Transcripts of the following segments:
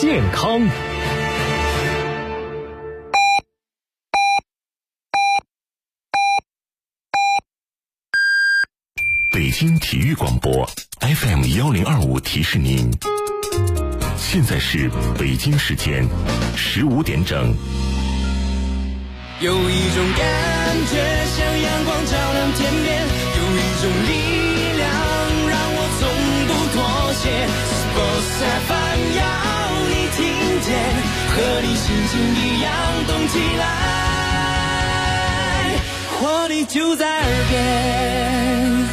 健康。 北京体育广播 FM1025 提示您，现在是北京时间15点整。 有一种感觉像阳光照亮天边，有一种力量让我从不妥协。Sports FM 要你听见，和你心情一样动起来，活力就在耳边。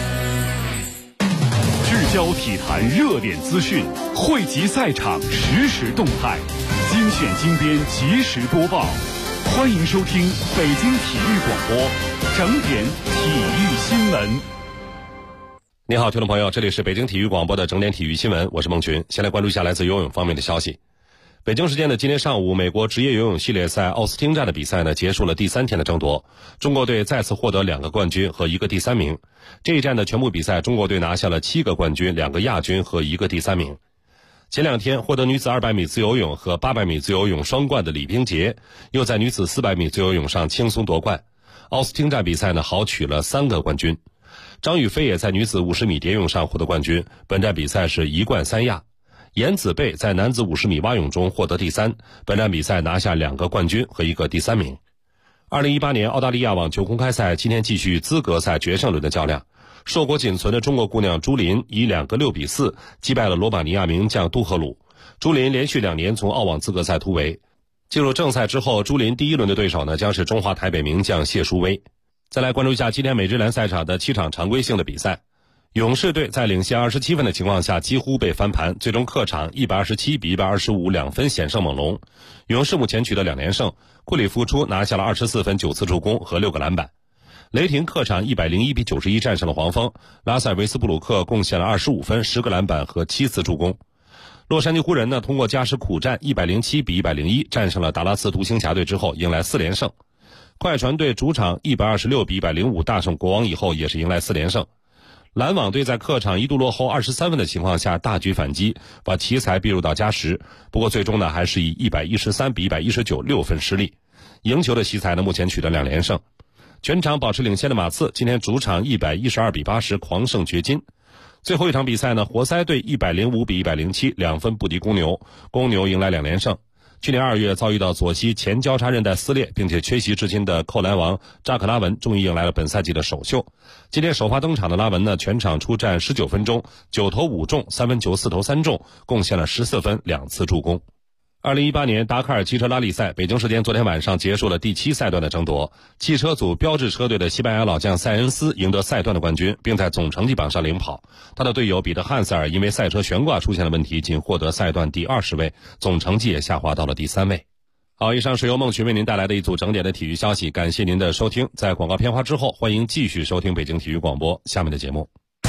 聚焦体坛热点资讯，汇集赛场实时动态，精选精编及时播报。欢迎收听北京体育广播整点体育新闻。 你好，听众朋友，这里是北京体育广播的整点体育新闻，我是孟群。先来关注一下来自游泳方面的消息。北京时间的今天上午，美国职业游泳系列赛奥斯汀站的比赛呢，结束了第3天的争夺。中国队再次获得2个冠军和1个第3名。这一站的全部比赛，中国队拿下了7个冠军、2个亚军和1个第3名。前2天获得女子200米自由泳和800米自由泳双冠的李冰洁，又在女子400米自由泳上轻松夺冠。奥斯汀站比赛呢，豪取了3个冠军。张雨霏也在女子50米蝶泳上获得冠军，本站比赛是1冠3亚。颜子贝在男子50米蛙泳中获得第3，本站比赛拿下2个冠军和1个第3名。2018年澳大利亚网球公开赛今天继续资格赛决胜轮的较量，硕果仅存的中国姑娘朱琳以2个6比4击败了罗马尼亚名将杜赫鲁。朱琳连续2年从澳网资格赛突围。进入正赛之后，朱琳第1轮的对手呢将是中华台北名将谢淑薇。再来关注一下今天美职篮赛场的7场常规性的比赛。勇士队在领先27分的情况下几乎被翻盘，最终客场127比125 2分险胜猛龙。勇士目前取得2连胜，库里复出拿下了24分9次助攻和6个篮板。雷霆客场101比91战胜了黄蜂，拉塞维斯布鲁克贡献了25分10个篮板和7次助攻。洛杉矶湖人呢通过加时苦战107比101战胜了达拉斯独行侠队之后迎来4连胜。快船队主场126比105大胜国王以后也是迎来4连胜。篮网队在客场一度落后23分的情况下大举反击，把奇才逼入到加时，不过最终呢还是以113比119 6分失利。赢球的奇才呢目前取得2连胜。全场保持领先的马刺今天主场112比80狂胜掘金。最后一场比赛呢，活塞队105比107 2分不敌公牛，公牛迎来2连胜。去年2月遭遇到左膝前交叉韧带撕裂并且缺席至今的扣篮王扎克拉文终于迎来了本赛季的首秀。今天首发登场的拉文呢，全场出战19分钟，9投5中，3分球4投3中，贡献了14分2次助攻。2018年达喀尔汽车拉力赛，北京时间昨天晚上结束了第7赛段的争夺。汽车组标致车队的西班牙老将塞恩斯赢得赛段的冠军，并在总成绩榜上领跑。他的队友彼得汉塞尔因为赛车悬挂出现了问题，仅获得赛段第20位，总成绩也下滑到了第3位。好，以上是由孟群为您带来的一组整点的体育消息，感谢您的收听。在广告片花之后，欢迎继续收听北京体育广播下面的节目。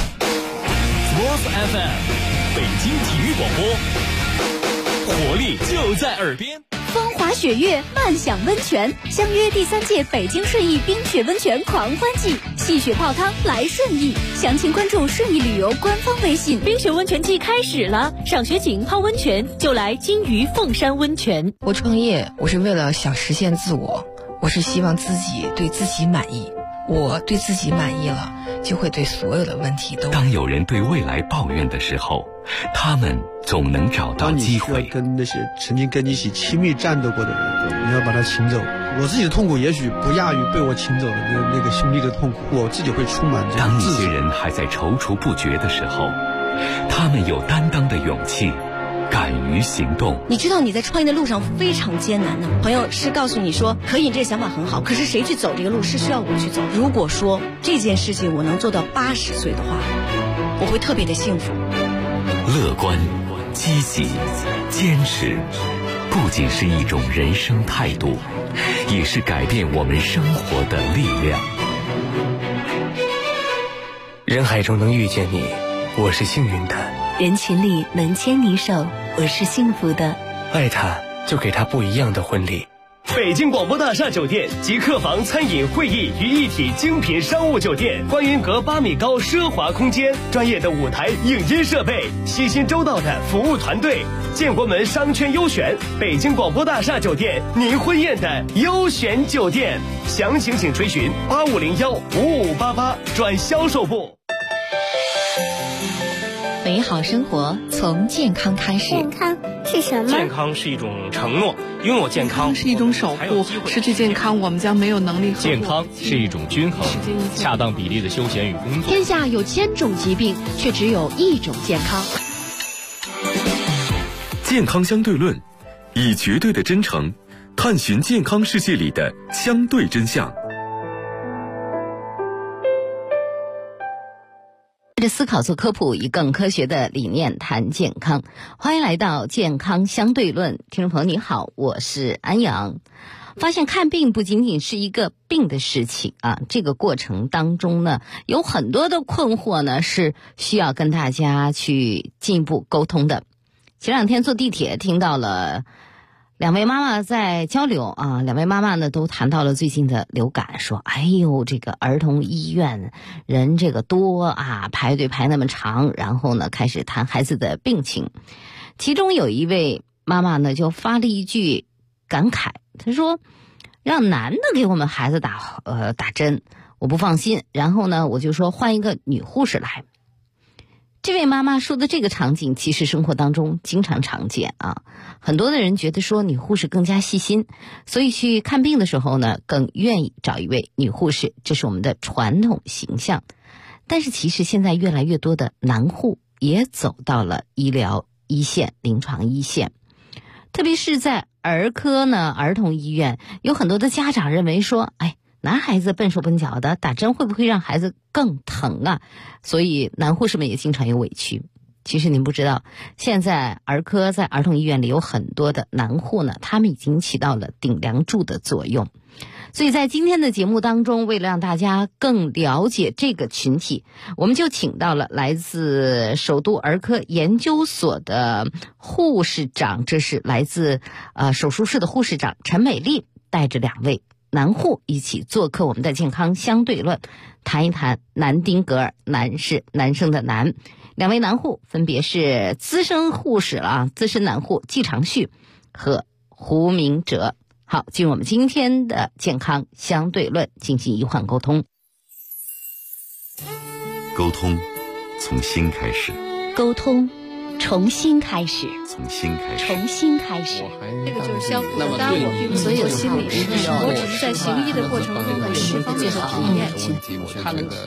Sports FM 北京体育广播，活力就在耳边。 风华雪月，漫享温泉，相约第3届北京顺义冰雪温泉狂欢季，戏雪泡汤来顺义。详情关注顺义旅游官方微信。 冰雪温泉季开始了，赏雪景泡温泉就来金鱼凤山温泉。 我创业，我是为了想实现自我，我是希望自己对自己满意。我对自己满意了，就会对所有的问题都。 当有人对未来抱怨的时候，他们总能找到机会。 当你需要跟那些曾经跟你一起亲密战斗过的人，你要把他请走。我自己的痛苦也许不亚于被我请走的那个兄弟的痛苦，我自己会充满这当种自信。 一些人还在踌躇不决的时候，他们有担当的勇气，敢于行动。 你知道你在创业的路上非常艰难的，朋友是告诉你说可以，这个想法很好，可是谁去走这个路是需要我去走。如果说这件事情我能做到80岁的话，我会特别的幸福。 乐观、积极、坚持，不仅是一种人生态度，也是改变我们生活的力量。 人海中能遇见你，我是幸运的； 人群里能牵你手，我是幸福的。 爱他，就给他不一样的婚礼。 北京广播大厦酒店集客房、餐饮、会议于一体精品商务酒店，观云阁8米高奢华空间，专业的舞台影音设备，细心周到的服务团队，建国门商圈优选，北京广播大厦酒店，您婚宴的优选酒店。详情请垂询85015588转销售部。 美好生活从健康开始。 健康是什么？ 健康是一种承诺，拥有健康是一种守护，失去健康我们将没有能力呵护。 健康是一种均衡、恰当比例的休闲与工作。 天下有1000种疾病，却只有1种健康。 健康相对论，以绝对的真诚探寻健康世界里的相对真相。 思考做科普，以更科学的理念谈健康。欢迎来到健康相对论，听众朋友你好，我是安阳。发现看病不仅仅是一个病的事情啊，这个过程当中呢，有很多的困惑呢，是需要跟大家去进一步沟通的。前2天坐地铁听到了2位妈妈在交流啊，2位妈妈呢都谈到了最近的流感，说哎呦这个儿童医院人这个多啊，排队排那么长，然后呢开始谈孩子的病情。其中有一位妈妈呢就发了一句感慨，她说让男的给我们孩子打针我不放心，然后呢我就说换一个女护士来。这位妈妈说的这个场景其实生活当中经常常见啊，很多的人觉得说女护士更加细心，所以去看病的时候呢更愿意找一位女护士，这是我们的传统形象。但是其实现在越来越多的男护也走到了医疗一线、临床一线，特别是在儿科呢，儿童医院有很多的家长认为说，哎，男孩子笨手笨脚的，打针会不会让孩子更疼啊？所以男护士们也经常有委屈。其实您不知道，现在儿科在儿童医院里有很多的男护呢，他们已经起到了顶梁柱的作用。所以在今天的节目当中，为了让大家更了解这个群体，我们就请到了来自首都儿科研究所的护士长，这是来自手术室的护士长陈美丽，带着2位男护一起做客我们的健康相对论，谈一谈南丁格尔，男是男生的男。2位男护分别是资深护士资深男护季长旭和胡明哲。好，进入我们今天的健康相对论，进行医患沟通。 沟通从心开始， 沟通重新开始， 从心开始， 重新开始。 这个就是相互的，当然我并没有心理师，我只是在行医的过程中的10方面的体验。 他那个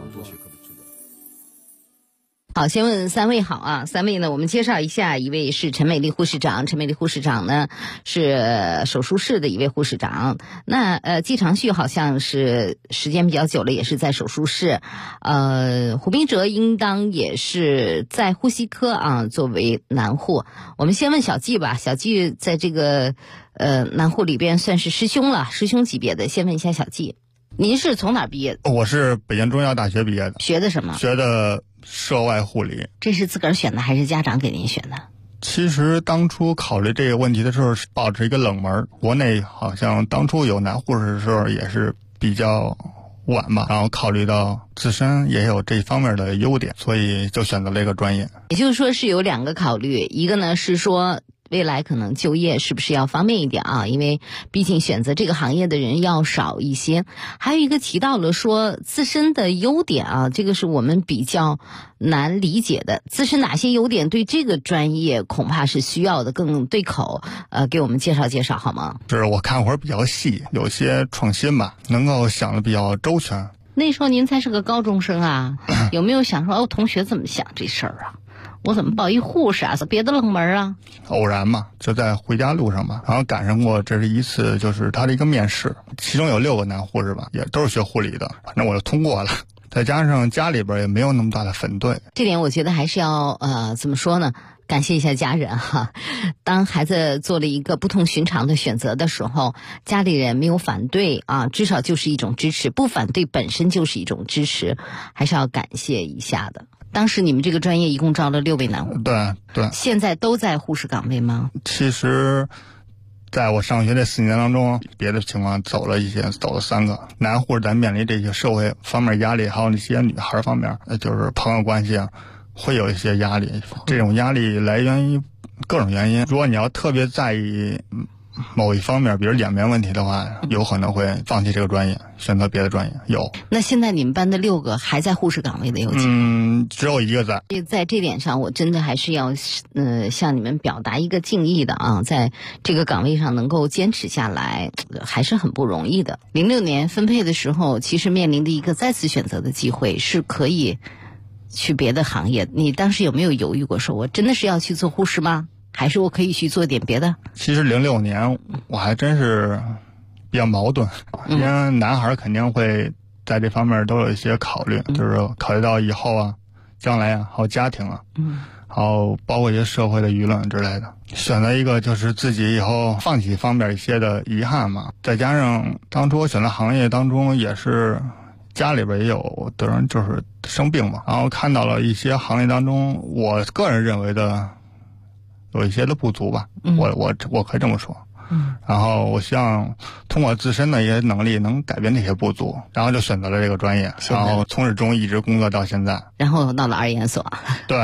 好，先问3位好啊，3位呢，我们介绍一下，一位是陈美丽护士长，陈美丽护士长呢是手术室的一位护士长。那季长旭好像是时间比较久了，也是在手术室。胡明哲应当也是在呼吸科啊，作为男护。我们先问小季吧，小季在这个男护里边算是师兄了，师兄级别的。先问一下小季，您是从哪儿毕业的？ 我是北京中医药大学毕业的。 学的什么？ 学的涉外护理。 这是自个儿选的还是家长给您选的？ 其实当初考虑这个问题的时候是抱着一个冷门，国内好像当初有男护士的时候也是比较晚嘛，然后考虑到自身也有这方面的优点，所以就选择了这个专业。 也就是说是有2个考虑，一个呢是说未来可能就业是不是要方便一点啊？因为毕竟选择这个行业的人要少一些。还有一个提到了说自身的优点啊，这个是我们比较难理解的。自身哪些优点对这个专业恐怕是需要的更对口，给我们介绍介绍好吗？ 是我看会儿比较细，有些创新吧，能够想的比较周全。 那时候您才是个高中生啊，有没有想说同学怎么想这事儿啊？我怎么报一护士啊？别的冷门啊？ 偶然嘛，就在回家路上嘛，然后赶上过，这是一次就是他的一个面试，其中有6个男护士吧，也都是学护理的，反正我就通过了。再加上家里边也没有那么大的反对， 这点我觉得还是要怎么说呢？感谢一下家人哈。当孩子做了一个不同寻常的选择的时候，家里人没有反对啊，至少就是一种支持，不反对本身就是一种支持，还是要感谢一下的。当时你们这个专业一共招了6位男护， 对，现在都在护士岗位吗？ 其实在我上学这4年当中，别的情况走了3个。男护士在面临这些社会方面压力，还有那些女孩方面，就是朋友关系啊，会有一些压力。这种压力来源于各种原因。如果你要特别在意某一方面，比如脸面问题的话，有可能会放弃这个专业，选择别的专业。有。 那现在你们班的6个还在护士岗位的有几个？ 只有1个在。 在这点上，我真的还是要向你们表达一个敬意的啊，在这个岗位上能够坚持下来，还是很不容易的。06年分配的时候，其实面临的一个再次选择的机会，是可以去别的行业。你当时有没有犹豫过，说我真的是要去做护士吗？还是我可以去做点别的？ 其实06年我还真是比较矛盾，因为男孩肯定会在这方面都有一些考虑，就是考虑到以后啊、将来啊，还有家庭啊，还有包括一些社会的舆论之类的，选择一个就是自己以后放弃方面一些的遗憾嘛。再加上当初我选择行业当中也是家里边也有的人就是生病嘛，然后看到了一些行业当中我个人认为的有一些的不足吧，我可以这么说。然后我希望通过自身的一些能力能改变那些不足，然后就选择了这个专业，然后从始终一直工作到现在。 然后到了儿研所。 对。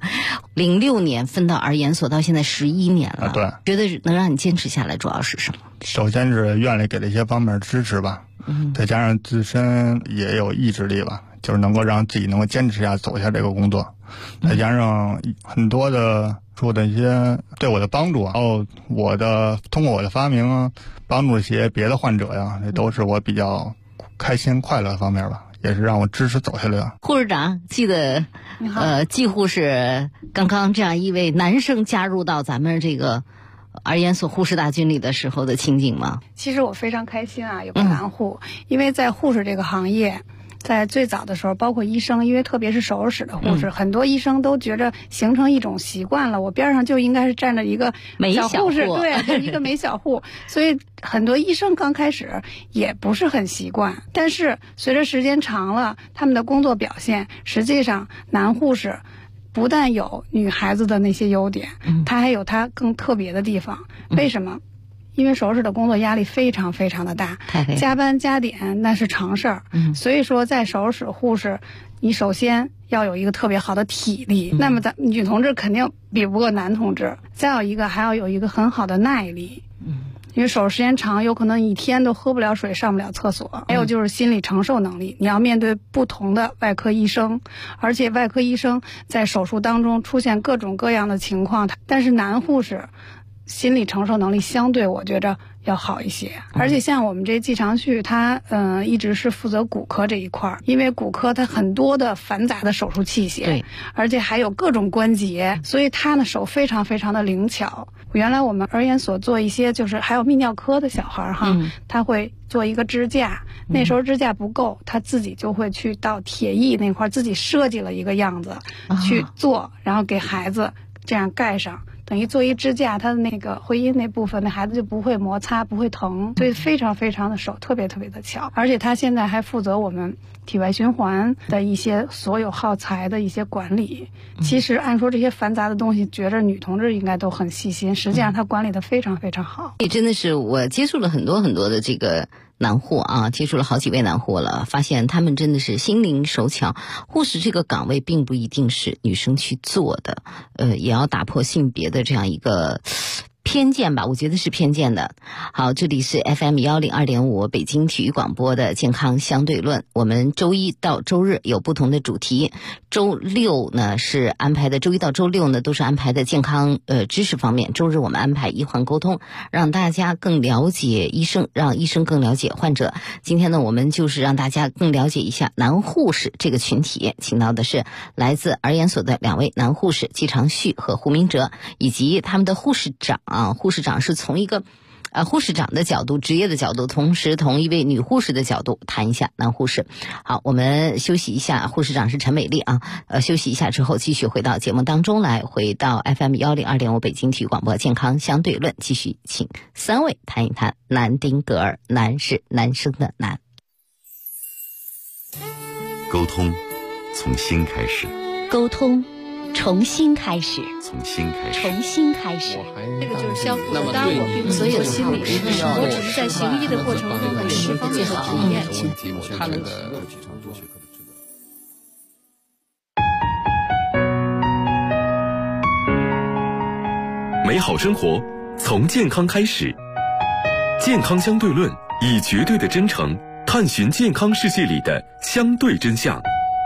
06年分到儿研所，到现在11年了。 对。 觉得能让你坚持下来主要是什么？ 首先是院里给了一些方面支持吧，再加上自身也有意志力吧，就是能够让自己能够坚持下走下这个工作，再加上很多的说的一些对我的帮助，然后通过我的发明啊，帮助一些别的患者呀，这都是我比较开心快乐的方面吧，也是让我支持走下来。 护士长，记得季护士刚刚这样一位男生加入到咱们这个儿研所护士大军里的时候的情景吗？ 其实我非常开心啊，有个男护，因为在护士这个行业，在最早的时候，包括医生，因为特别是手术室的护士，很多医生都觉着形成一种习惯了，我边上就应该是站着一个小护士，对，就一个美小护，所以很多医生刚开始也不是很习惯。但是随着时间长了，他们的工作表现，实际上男护士不但有女孩子的那些优点，他还有他更特别的地方。为什么？因为手术室的工作压力非常非常的大，加班加点那是常事儿。所以说在手术室护士，你首先要有一个特别好的体力，那么咱女同志肯定比不过男同志，再有一个还要有一个很好的耐力。因为手术时间长，有可能一天都喝不了水，上不了厕所。还有就是心理承受能力，你要面对不同的外科医生，而且外科医生在手术当中出现各种各样的情况，但是男护士心理承受能力相对我觉着要好一些。而且像我们这季长旭，他一直是负责骨科这一块，因为骨科它很多的繁杂的手术器械，对，而且还有各种关节，所以他呢手非常非常的灵巧。原来我们儿研所做一些就是还有泌尿科的小孩哈，他会做一个支架，那时候支架不够，他自己就会去到铁艺那块自己设计了一个样子去做，然后给孩子这样盖上，等于做一支架，它的那个会阴那部分，那孩子就不会摩擦，不会疼，所以非常非常的手特别特别的巧。而且他现在还负责我们体外循环的一些所有耗材的一些管理。其实按说这些繁杂的东西，觉着女同志应该都很细心，实际上他管理的非常非常好。 真的是我接触了很多很多的这个男护啊，接触了好几位男护了，发现他们真的是心灵手巧。护士这个岗位并不一定是女生去做的，也要打破性别的这样一个偏见吧，我觉得是偏见的。好，这里是 FM102.5 北京体育广播的健康相对论，我们周一到周日有不同的主题，周六呢是安排的，周一到周六呢都是安排的健康知识方面，周日我们安排医患沟通，让大家更了解医生，让医生更了解患者。今天呢我们就是让大家更了解一下男护士这个群体，请到的是来自儿研所的2位男护士季长旭和胡明哲，以及他们的护士长护士长是从一个护士长的角度，职业的角度，同时同一位女护士的角度谈一下男护士。好，我们休息一下，护士长是陈美丽啊。休息一下之后继续回到节目当中来，回到 FM102.5 北京体育广播健康相对论，继续请3位谈一谈南丁格尔。男是男生的男。 沟通从心开始， 沟通重新开始， 从新开始， 重新开始。 这个就是相互的，当然我并不是做心理师，我只是在行医的过程中有十方面的体验。 他们美好生活从健康开始，健康相对论以绝对的真诚探寻健康世界里的相对真相。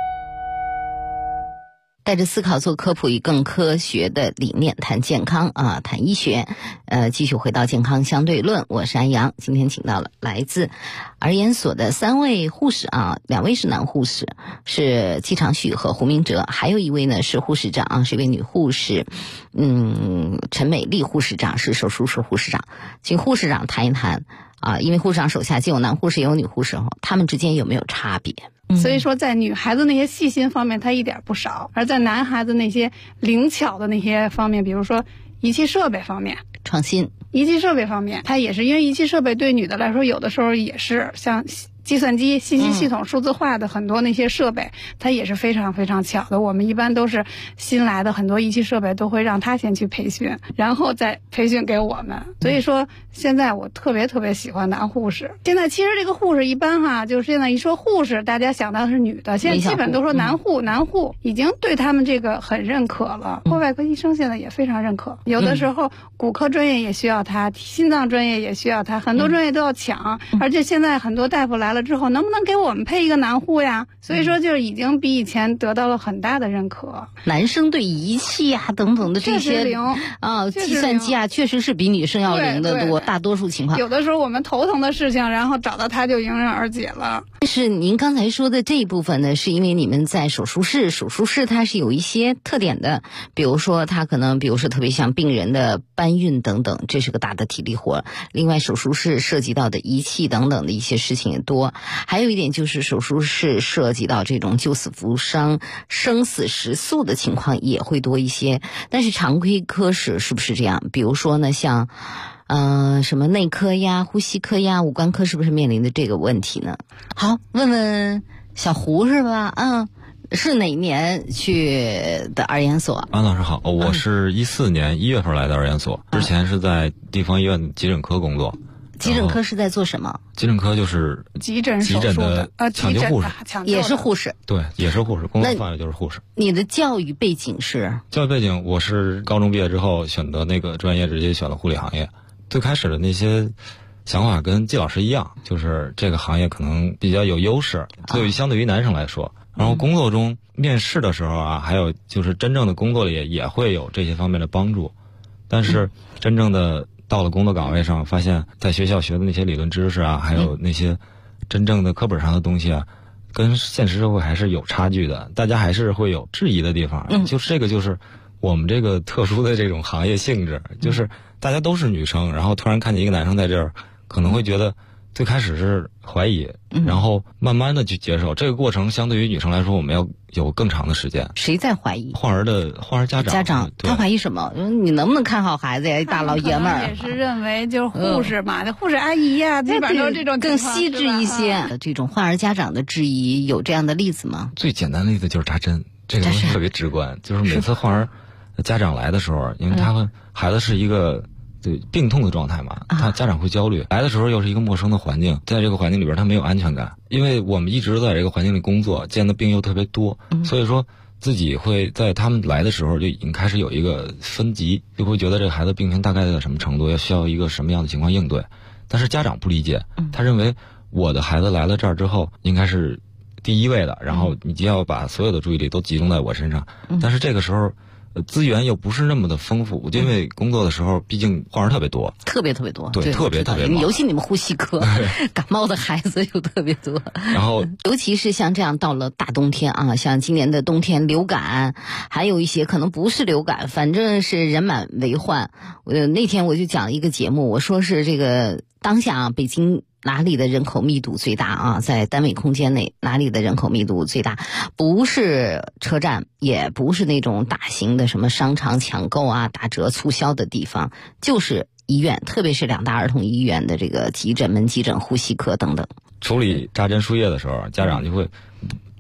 带着思考做科普，以更科学的理念谈健康啊，谈医学。继续回到健康相对论，我是安阳。今天请到了来自儿研所的3位护士啊，2位是男护士，是季长旭和胡明哲，还有一位呢是护士长啊，是一位女护士，陈美丽护士长是手术室护士长，请护士长谈一谈啊，因为护士长手下既有男护士也有女护士，他们之间有没有差别？ 所以说在女孩子那些细心方面她一点不少，而在男孩子那些灵巧的那些方面，比如说仪器设备方面创新， 仪器设备方面它也是，因为仪器设备对女的来说有的时候也是像计算机、信息系统、数字化的很多那些设备，它也是非常非常巧的。我们一般都是新来的很多仪器设备都会让他先去培训，然后再培训给我们。所以说现在我特别特别喜欢男护士。现在其实这个护士一般哈，就是现在一说护士，大家想到是女的，现在基本都说男护，男护已经对他们这个很认可了。或外科医生现在也非常认可，有的时候骨科专业也需要他，心脏专业也需要他，很多专业都要抢。而且现在很多大夫来了之后，能不能给我们配一个男护呀？所以说就是已经比以前得到了很大的认可。 男生对仪器啊等等的这些计算机啊，确实是比女生要灵得多。大多数情况， 有的时候我们头疼的事情，然后找到他就迎刃而解了。 但是您刚才说的这一部分呢，是因为你们在手术室它是有一些特点的，比如说它可能，比如说特别像病人的搬运等等，这是个大的体力活。另外，手术室涉及到的仪器等等的一些事情也多。还有一点就是手术室涉及到这种救死扶伤、生死时速的情况也会多一些。但是常规科室是不是这样？比如说呢，像什么内科呀、呼吸科呀、五官科是不是面临的这个问题呢？好，问问小胡是吧？是哪一年去的儿研所？ 安老师好，我是14年1月份来的儿研所，之前是在地方医院急诊科工作。 急诊科是在做什么？ 急诊科就是急诊的抢救护士， 也是护士。 对，也是护士，工作范围就是护士。 你的教育背景是？ 教育背景，我是高中毕业之后选择那个专业，直接选了护理行业。最开始的那些想法跟季老师一样，就是这个行业可能比较有优势，相对于男生来说。然后工作中面试的时候啊，还有就是真正的工作里也会有这些方面的帮助，但是真正的到了工作岗位上，发现在学校学的那些理论知识啊，还有那些真正的课本上的东西啊，跟现实社会还是有差距的，大家还是会有质疑的地方。就是这个就是我们这个特殊的这种行业性质，就是大家都是女生，然后突然看见一个男生在这儿，可能会觉得最开始是怀疑，然后慢慢的去接受。这个过程相对于女生来说，我们要有更长的时间。 谁在怀疑？ 患儿家长他怀疑什么？你能不能看好孩子呀？大老爷们儿也是认为就是护士嘛，护士阿姨呀，基本上这种更细致一些。这种患儿家长的质疑有这样的例子吗？ 最简单的例子就是扎针，这个东西特别直观。就是每次患儿家长来的时候，因为孩子是一个病痛的状态嘛，他家长会焦虑，来的时候又是一个陌生的环境，在这个环境里边他没有安全感，因为我们一直在这个环境里工作，见的病又特别多，所以说自己会在他们来的时候就已经开始有一个分级，就会觉得这个孩子病情大概在什么程度，要需要一个什么样的情况应对。但是家长不理解，他认为我的孩子来了这儿之后应该是第一位的，然后你就要把所有的注意力都集中在我身上，但是这个时候资源又不是那么的丰富，因为工作的时候毕竟患儿特别多， 特别特别多， 对，特别特别多， 尤其你们呼吸科感冒的孩子又特别多， 然后尤其是像这样到了大冬天啊，像今年的冬天流感，还有一些可能不是流感，反正是人满为患。那天我就讲了一个节目，我说是这个当下啊，北京哪里的人口密度最大啊？在单位空间内哪里的人口密度最大？不是车站，也不是那种大型的什么商场抢购啊、打折促销的地方，就是医院，特别是2大儿童医院的这个急诊、门急诊、呼吸科等等。 处理扎针输液的时候，家长就会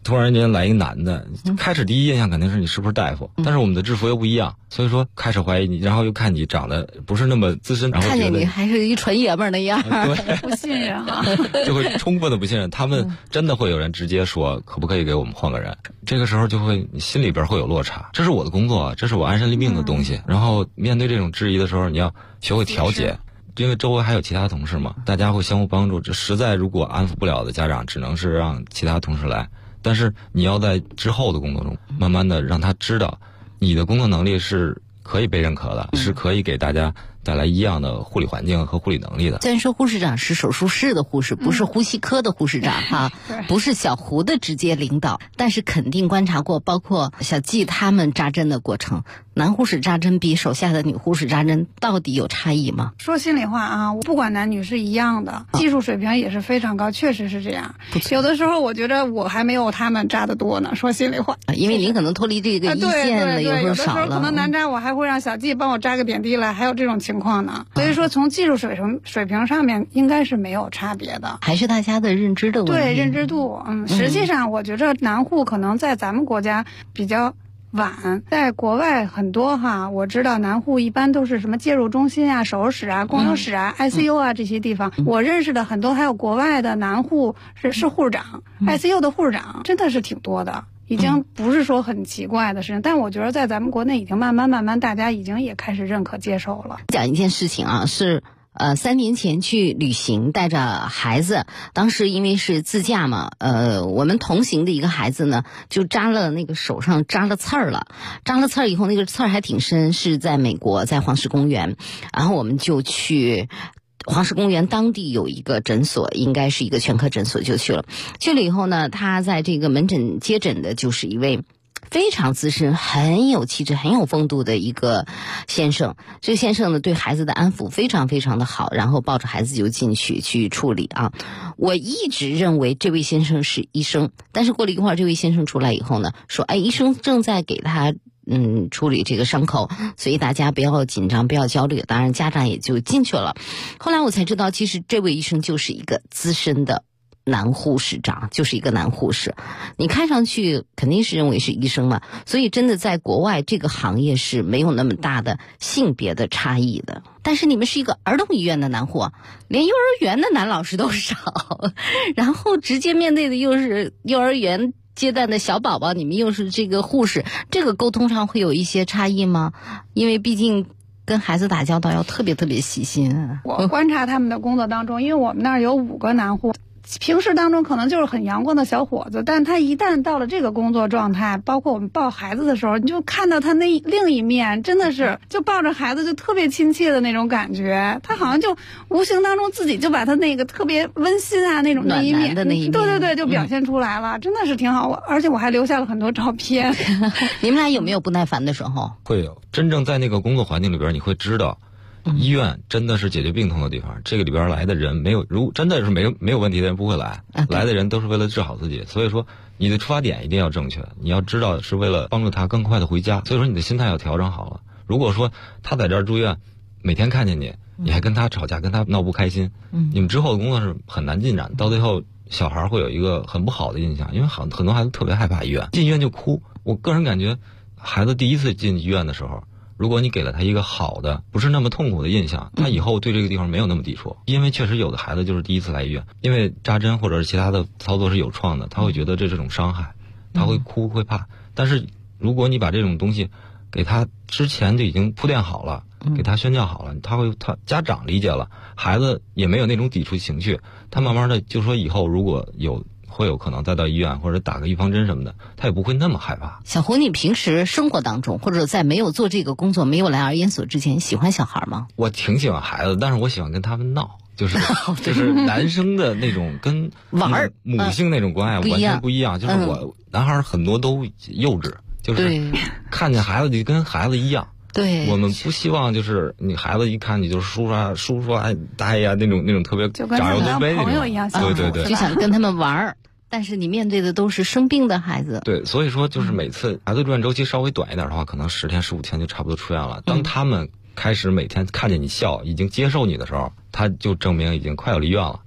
突然间来一个男的，开始第一印象肯定是你是不是大夫，但是我们的制服又不一样，所以说开始怀疑你，然后又看你长得不是那么资深，然后看见你还是一纯爷们儿那样， 对， 不信任啊， 就会充分的不信任。他们真的会有人直接说，可不可以给我们换个人？这个时候就会你心里边会有落差。这是我的工作啊，这是我安身立命的东西。然后面对这种质疑的时候，你要学会调节。因为周围还有其他同事嘛，大家会相互帮助。这实在如果安抚不了的家长，只能是让其他同事来。但是你要在之后的工作中，慢慢的让他知道，你的工作能力是可以被认可的，是可以给大家带来一样的护理环境和护理能力的。 虽然说护士长是手术室的护士，不是呼吸科的护士长哈，不是小胡的直接领导，但是肯定观察过，包括小季他们扎针的过程，男护士扎针比手下的女护士扎针到底有差异吗？ 说心里话啊，不管男女是一样的，技术水平也是非常高，确实是这样。有的时候我觉得我还没有他们扎的多呢，说心里话。 因为您可能脱离这个一线了，有时候少了。 有的时候可能男扎我还会让小季帮我扎个点滴来，还有这种情况呢。所以说从技术水平上面应该是没有差别的， 还是大家的认知的问题。 对，认知度。实际上我觉得男护可能在咱们国家比较晚，在国外很多哈，我知道男护一般都是什么介入中心啊、手术室啊、工作室啊、ICU 啊这些地方。我认识的很多还有国外的男护是护士长，ICU 的护士长真的是挺多的。已经不是说很奇怪的事情，但我觉得在咱们国内已经慢慢大家已经也开始认可接受了。 讲一件事情啊，是3年前去旅行，带着孩子，当时因为是自驾嘛，我们同行的一个孩子呢，就扎了那个手上扎了刺儿了，扎了刺儿以后，那个刺儿还挺深，是在美国，在黄石公园，然后我们就去黄石公园当地有一个诊所，应该是一个全科诊所，就去了以后呢，他在这个门诊接诊的就是一位非常资深、很有气质、很有风度的一个先生。这个先生呢，对孩子的安抚非常非常的好，然后抱着孩子就进去处理啊。我一直认为这位先生是医生，但是过了一会儿，这位先生出来以后呢，说医生正在给他处理这个伤口，所以大家不要紧张，不要焦虑。当然家长也就进去了。后来我才知道，其实这位医生就是一个资深的男护士长，就是一个男护士。你看上去肯定是认为是医生嘛，所以真的在国外这个行业是没有那么大的性别的差异的。但是你们是一个儿童医院的男护，连幼儿园的男老师都少，然后直接面对的又是幼儿园接待的小宝宝，你们又是这个护士，这个沟通上会有一些差异吗？因为毕竟跟孩子打交道要特别特别细心啊。 我观察他们的工作当中，因为我们那儿有5个男护，平时当中可能就是很阳光的小伙子，但他一旦到了这个工作状态，包括我们抱孩子的时候，你就看到他那另一面，真的是就抱着孩子就特别亲切的那种感觉，他好像就无形当中自己就把他那个特别温馨啊那种那一面，对，就表现出来了，真的是挺好。而且我还留下了很多照片。 你们俩有没有不耐烦的时候？ 会有，真正在那个工作环境里边，你会知道医院真的是解决病痛的地方。这个里边来的人真的是没有问题的人不会来，来的人都是为了治好自己。所以说你的出发点一定要正确，你要知道是为了帮助他更快的回家。所以说你的心态要调整好了。如果说他在这儿住院，每天看见你还跟他吵架，跟他闹不开心，你们之后的工作是很难进展，到最后小孩会有一个很不好的印象。因为很多孩子特别害怕医院，进医院就哭。我个人感觉孩子第一次进医院的时候，如果你给了他一个好的，不是那么痛苦的印象，他以后对这个地方没有那么抵触。因为确实有的孩子就是第一次来医院，因为扎针或者是其他的操作是有创的，他会觉得这是种伤害，他会哭会怕。但是如果你把这种东西给他之前就已经铺垫好了，给他宣教好了，他家长理解了，孩子也没有那种抵触情绪，他慢慢的就说以后如果会有可能再到医院或者打个预防针什么的，他也不会那么害怕。 小胡，你平时生活当中或者在没有做这个工作，没有来儿研所之前，喜欢小孩吗？ 我挺喜欢孩子，但是我喜欢跟他们闹，就是男生的那种跟玩母性那种关爱完全不一样。就是男孩很多都幼稚，就是看见孩子就跟孩子一样。 对， 我们不希望就是你孩子一看你就是叔叔大爷那种特别长幼尊卑朋友一样， 对， 就想跟他们玩。但是你面对的都是生病的孩子。 对，所以说就是每次孩子住院周期稍微短一点的话，可能10天15天就差不多出院了。当他们开始每天看见你笑，已经接受你的时候，他就证明已经快要离院了。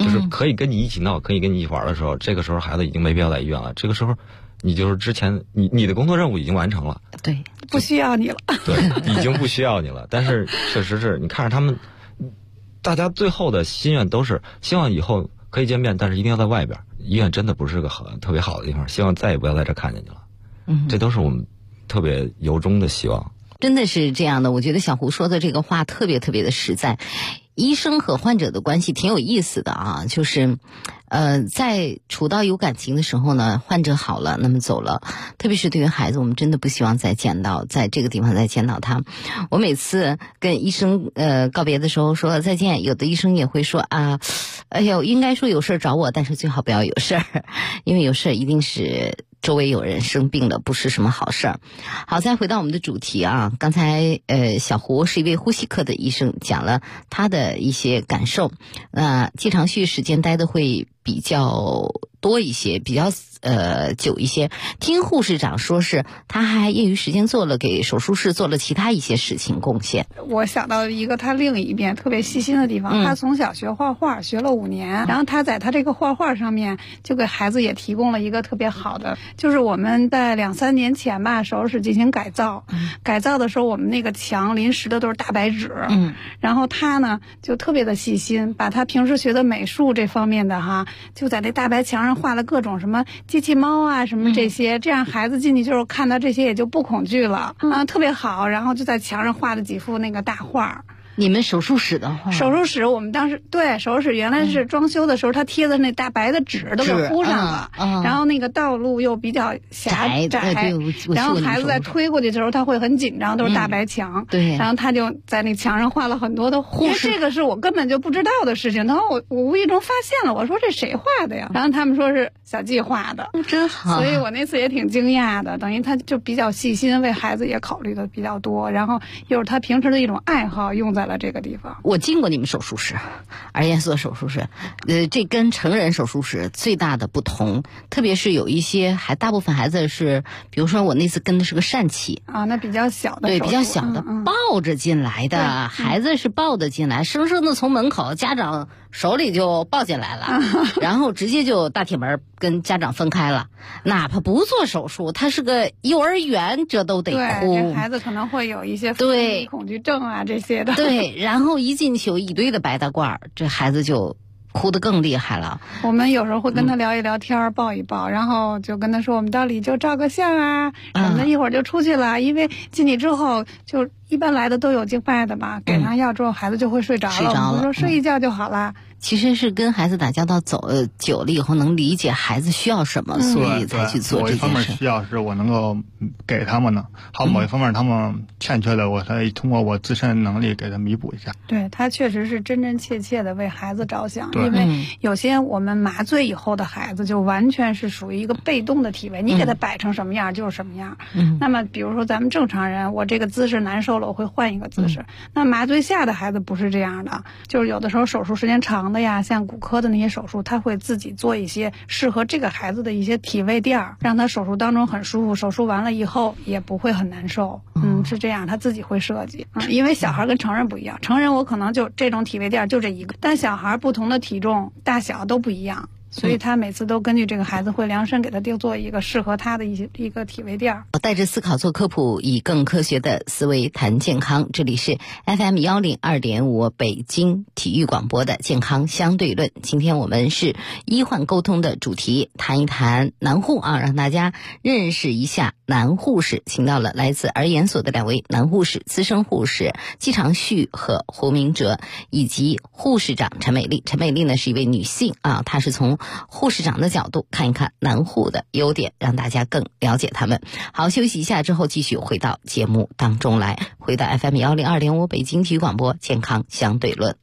就是可以跟你一起闹，可以跟你一起玩的时候，这个时候孩子已经没必要在医院了。这个时候，你就是之前你的工作任务已经完成了， 对， 不需要你了， 对，已经不需要你了。但是确实是你看着他们，大家最后的心愿都是希望以后可以见面，但是一定要在外边。医院真的不是个特别好的地方，希望再也不要在这看见你了。这都是我们特别由衷的希望。 真的是这样的，我觉得小胡说的这个话特别特别的实在。医生和患者的关系挺有意思的啊，就是在处到有感情的时候呢，患者好了，那么走了，特别是对于孩子，我们真的不希望再见到，在这个地方再见到他。我每次跟医生告别的时候说再见，有的医生也会说啊，哎呦，应该说有事找我，但是最好不要有事儿，因为有事儿一定是周围有人生病了，不是什么好事儿。好，再回到我们的主题啊，刚才小胡是一位呼吸科的医生，讲了他的一些感受。既肠序时间待的会比较多一些，比较久一些。听护士长说是他还业余时间给手术室做了其他一些事情贡献。 我想到一个他另一面特别细心的地方，他从小学画画，学了5年，然后他在他这个画画上面就给孩子也提供了一个特别好的，就是我们在2-3年前吧，手术室进行改造，改造的时候我们那个墙临时的都是大白纸，然后他呢就特别的细心，把他平时学的美术这方面的就在那大白墙上画了各种什么机器猫啊什么这些，这样孩子进去就是看到这些也就不恐惧了，特别好。然后就在墙上画了几幅那个大画。 你们手术室的话， 手术室我们当时对手术室原来是装修的时候，他贴的那大白的纸都给糊上了，然后那个道路又比较狭窄，然后孩子在推过去的时候他会很紧张，都是大白墙， 对， 然后他就在那墙上画了很多的护士，这个是我根本就不知道的事情，然后我无意中发现了，我说这谁画的呀？然后他们说是小季画的， 真好。 所以我那次也挺惊讶的，等于他就比较细心，为孩子也考虑的比较多，然后又是他平时的一种爱好用在了这个地方。 我进过你们手术室，儿研所手术室，这跟成人手术室最大的不同，特别是有一些大部分孩子是，比如说我那次跟的是个疝气啊，那比较小的， 对，比较小的，抱着进来的孩子是抱着进来，生生的从门口家长手里就抱进来了，然后直接就大铁门跟家长分开了，哪怕不做手术，他是个幼儿园，这都得哭。 对，这孩子可能会有一些对恐惧症啊这些的。 对，然后一进去有一堆的白大褂，这孩子就哭得更厉害了。 我们有时候会跟他聊一聊天，抱一抱，然后就跟他说我们到里就照个相啊什么的，一会儿就出去了，因为进去之后就一般来的都有静脉的嘛，给上药之后孩子就会睡着了，我说睡一觉就好了。 其实是跟孩子打交道久了以后，能理解孩子需要什么，所以才去做这件事。 某一方面需要是我能够给他们的，好，某一方面他们欠缺的，我才通过我自身能力给他弥补一下。 对，他确实是真真切切的为孩子着想，因为有些我们麻醉以后的孩子就完全是属于一个被动的体位，你给他摆成什么样就是什么样。那么比如说咱们正常人，我这个姿势难受了，我会换一个姿势。那麻醉下的孩子不是这样的，就是有的时候手术时间长的呀，像骨科的那些手术，他会自己做一些适合这个孩子的一些体位垫儿，让他手术当中很舒服，手术完了以后也不会很难受。是这样，他自己会设计。因为小孩跟成人不一样，成人我可能就这种体位垫就这一个，但小孩不同的体重大小都不一样，所以他每次都根据这个孩子会量身给他定做一个适合他的一个体位垫。 带着思考做科普，以更科学的思维谈健康。这里是 FM 102.5北京体育广播的健康相对论。今天我们是医患沟通的主题，谈一谈男护啊，让大家认识一下男护士。请到了来自儿研所的2位男护士，资深护士季长旭和胡明哲，以及护士长陈美丽。陈美丽呢是一位女性啊，她是从护士长的角度看一看男护的优点，让大家更了解他们。好，休息一下之后继续回到节目当中来，回到 FM 102.5北京体育广播健康相对论。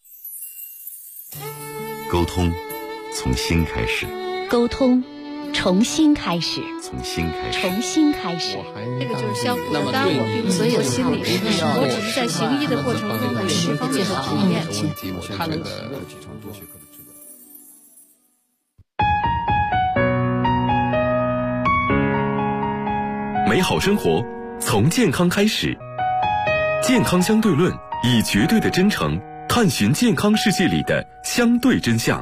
沟通从心开始， 沟通重新开始， 从心开始， 重新开始。 这个就是相互的，当然我并不是做心理师，我只是在行医的过程中有十方面的经验。 他能美好生活从健康开始，健康相对论以绝对的真诚探寻健康世界里的相对真相。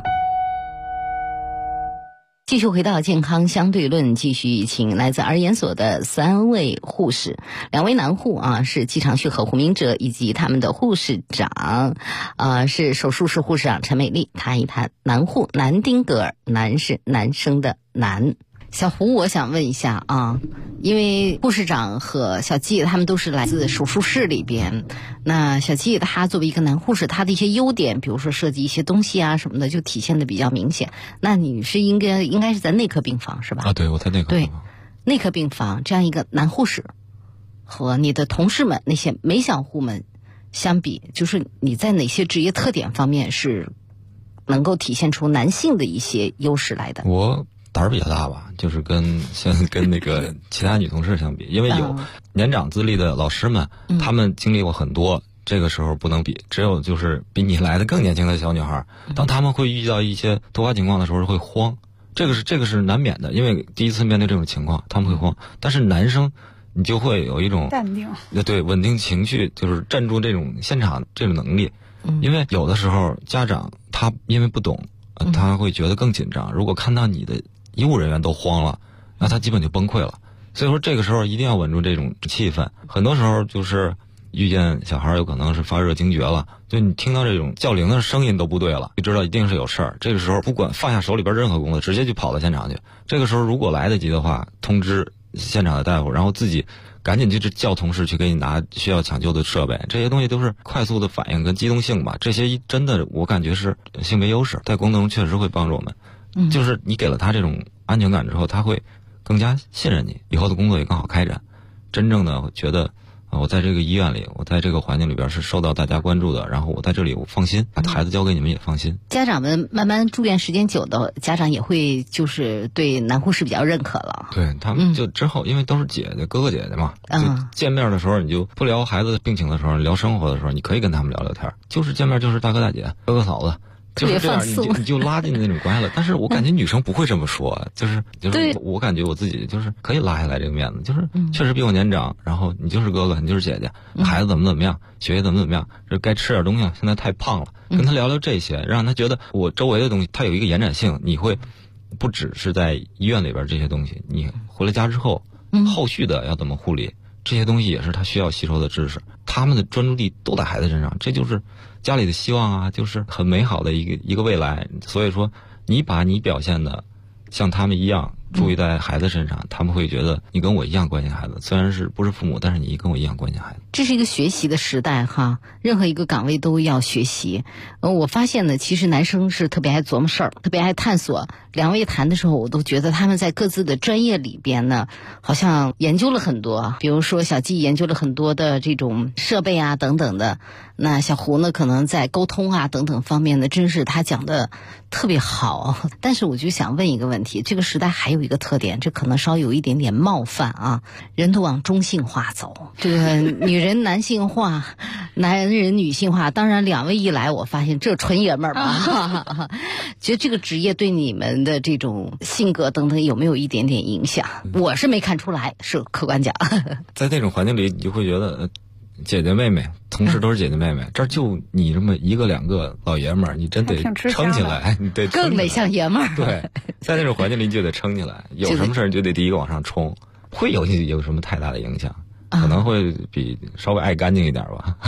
继续回到健康相对论，继续请来自儿研所的3位护士，2位男护啊，是季长旭和胡明哲，以及他们的护士长，是手术室护士长陈美丽，谈一谈男护南丁格尔，男是男生的男。小胡，我想问一下啊，因为护士长和小季他们都是来自手术室里边，那小季他作为一个男护士，他的一些优点，比如说设计一些东西啊什么的，就体现的比较明显。那你是应该是在内科病房是吧？ 啊，对，我在内科病房。 对，内科病房这样一个男护士，和你的同事们那些美小护们相比，就是你在哪些职业特点方面是能够体现出男性的一些优势来的？ 我胆儿比较大吧，就是跟那个其他女同事相比，因为有年长资历的老师们，他们经历过很多，这个时候不能比，只有就是比你来的更年轻的小女孩，当他们会遇到一些突发情况的时候会慌，这个是难免的，因为第一次面对这种情况他们会慌，但是男生你就会有一种淡定， 对，稳定情绪，就是站住这种现场这种能力。因为有的时候家长他因为不懂，他会觉得更紧张，如果看到你的医务人员都慌了，那他基本就崩溃了。所以说这个时候一定要稳住这种气氛。很多时候就是遇见小孩有可能是发热惊厥了，就你听到这种叫铃的声音都不对了，就知道一定是有事儿。这个时候不管放下手里边任何工作，直接就跑到现场去。这个时候如果来得及的话，通知现场的大夫，然后自己赶紧去叫同事去给你拿需要抢救的设备，这些东西都是快速的反应跟机动性吧。这些真的我感觉是性别优势，在工作中确实会帮助我们。就是你给了他这种安全感之后，他会更加信任你，以后的工作也更好开展。真正的觉得我在这个医院里，我在这个环境里边是受到大家关注的，然后我在这里我放心，把孩子交给你们也放心。 家长们慢慢住院时间久的家长也会就是对男护士比较认可了。 对，他们就之后因为都是姐姐哥哥姐姐嘛，就见面的时候你就不聊孩子病情的时候，聊生活的时候，你可以跟他们聊聊天，就是见面就是大哥大姐哥哥嫂子，就是这样，你就拉近那种关系了。但是我感觉女生不会这么说，就是我感觉我自己就是可以拉下来这个面子，就是确实比我年长，然后你就是哥哥，你就是姐姐，孩子怎么样，学习怎么样，这该吃点东西，现在太胖了，跟他聊聊这些，让他觉得我周围的东西它有一个延展性，你会不只是在医院里边这些东西，你回了家之后，后续的要怎么护理，这些东西也是他需要吸收的知识。他们的专注力都在孩子身上，这就是家里的希望啊，就是很美好的一个未来。所以说你把你表现的像他们一样注意在孩子身上，他们会觉得你跟我一样关心孩子，虽然是不是父母，但是你跟我一样关心孩子。 这是一个学习的时代哈，任何一个岗位都要学习。我发现呢，其实男生是特别爱琢磨事儿，特别爱探索。两位谈的时候，我都觉得他们在各自的专业里边呢，好像研究了很多。比如说小季研究了很多的这种设备啊等等的，那小胡呢，可能在沟通啊等等方面呢，真是他讲的特别好。但是我就想问一个问题，这个时代还有一个特点，这可能稍有一点点冒犯啊，人都往中性化走，这个女人男性化，男人女性化。当然两位一来，我发现这纯爷们儿吧，觉得这个职业对你们的这种性格等等有没有一点点影响？我是没看出来，是客观讲。 在那种环境里，你就会觉得姐姐妹妹，同事都是姐姐妹妹，这儿就你这么一个两个老爷们儿，你真得撑起来，你得更得像爷们儿。 对，在那种环境里你就得撑起来，有什么事儿你就得第一个往上冲，会有什么太大的影响？可能会比稍微爱干净一点吧。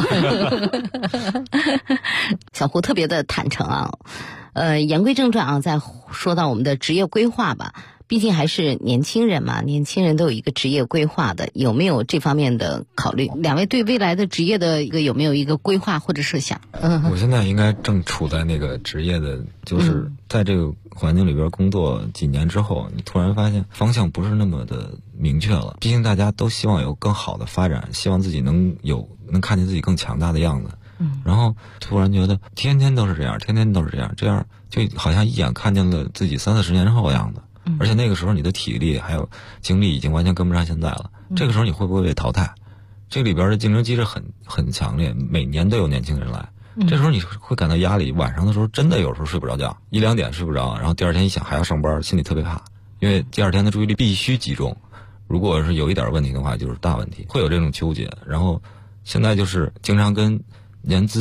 小胡特别的坦诚啊，言归正传啊，再说到我们的职业规划吧。毕竟还是年轻人嘛，年轻人都有一个职业规划的，有没有这方面的考虑？两位对未来的职业的一个有没有一个规划或者设想？ 我现在应该正处在那个职业的，就是在这个环境里边工作几年之后，你突然发现方向不是那么的明确了。毕竟大家都希望有更好的发展，希望自己能看见自己更强大的样子。然后突然觉得天天都是这样，这样就好像一眼看见了自己30-40年后的样子。而且那个时候你的体力还有精力已经完全跟不上现在了，这个时候你会不会被淘汰？这里边的竞争机制很强烈，每年都有年轻人来，这时候你会感到压力，晚上的时候真的有时候睡不着觉，1-2点睡不着，然后第二天一想还要上班，心里特别怕，因为第二天的注意力必须集中，如果是有一点问题的话就是大问题，会有这种纠结。然后现在就是经常跟年资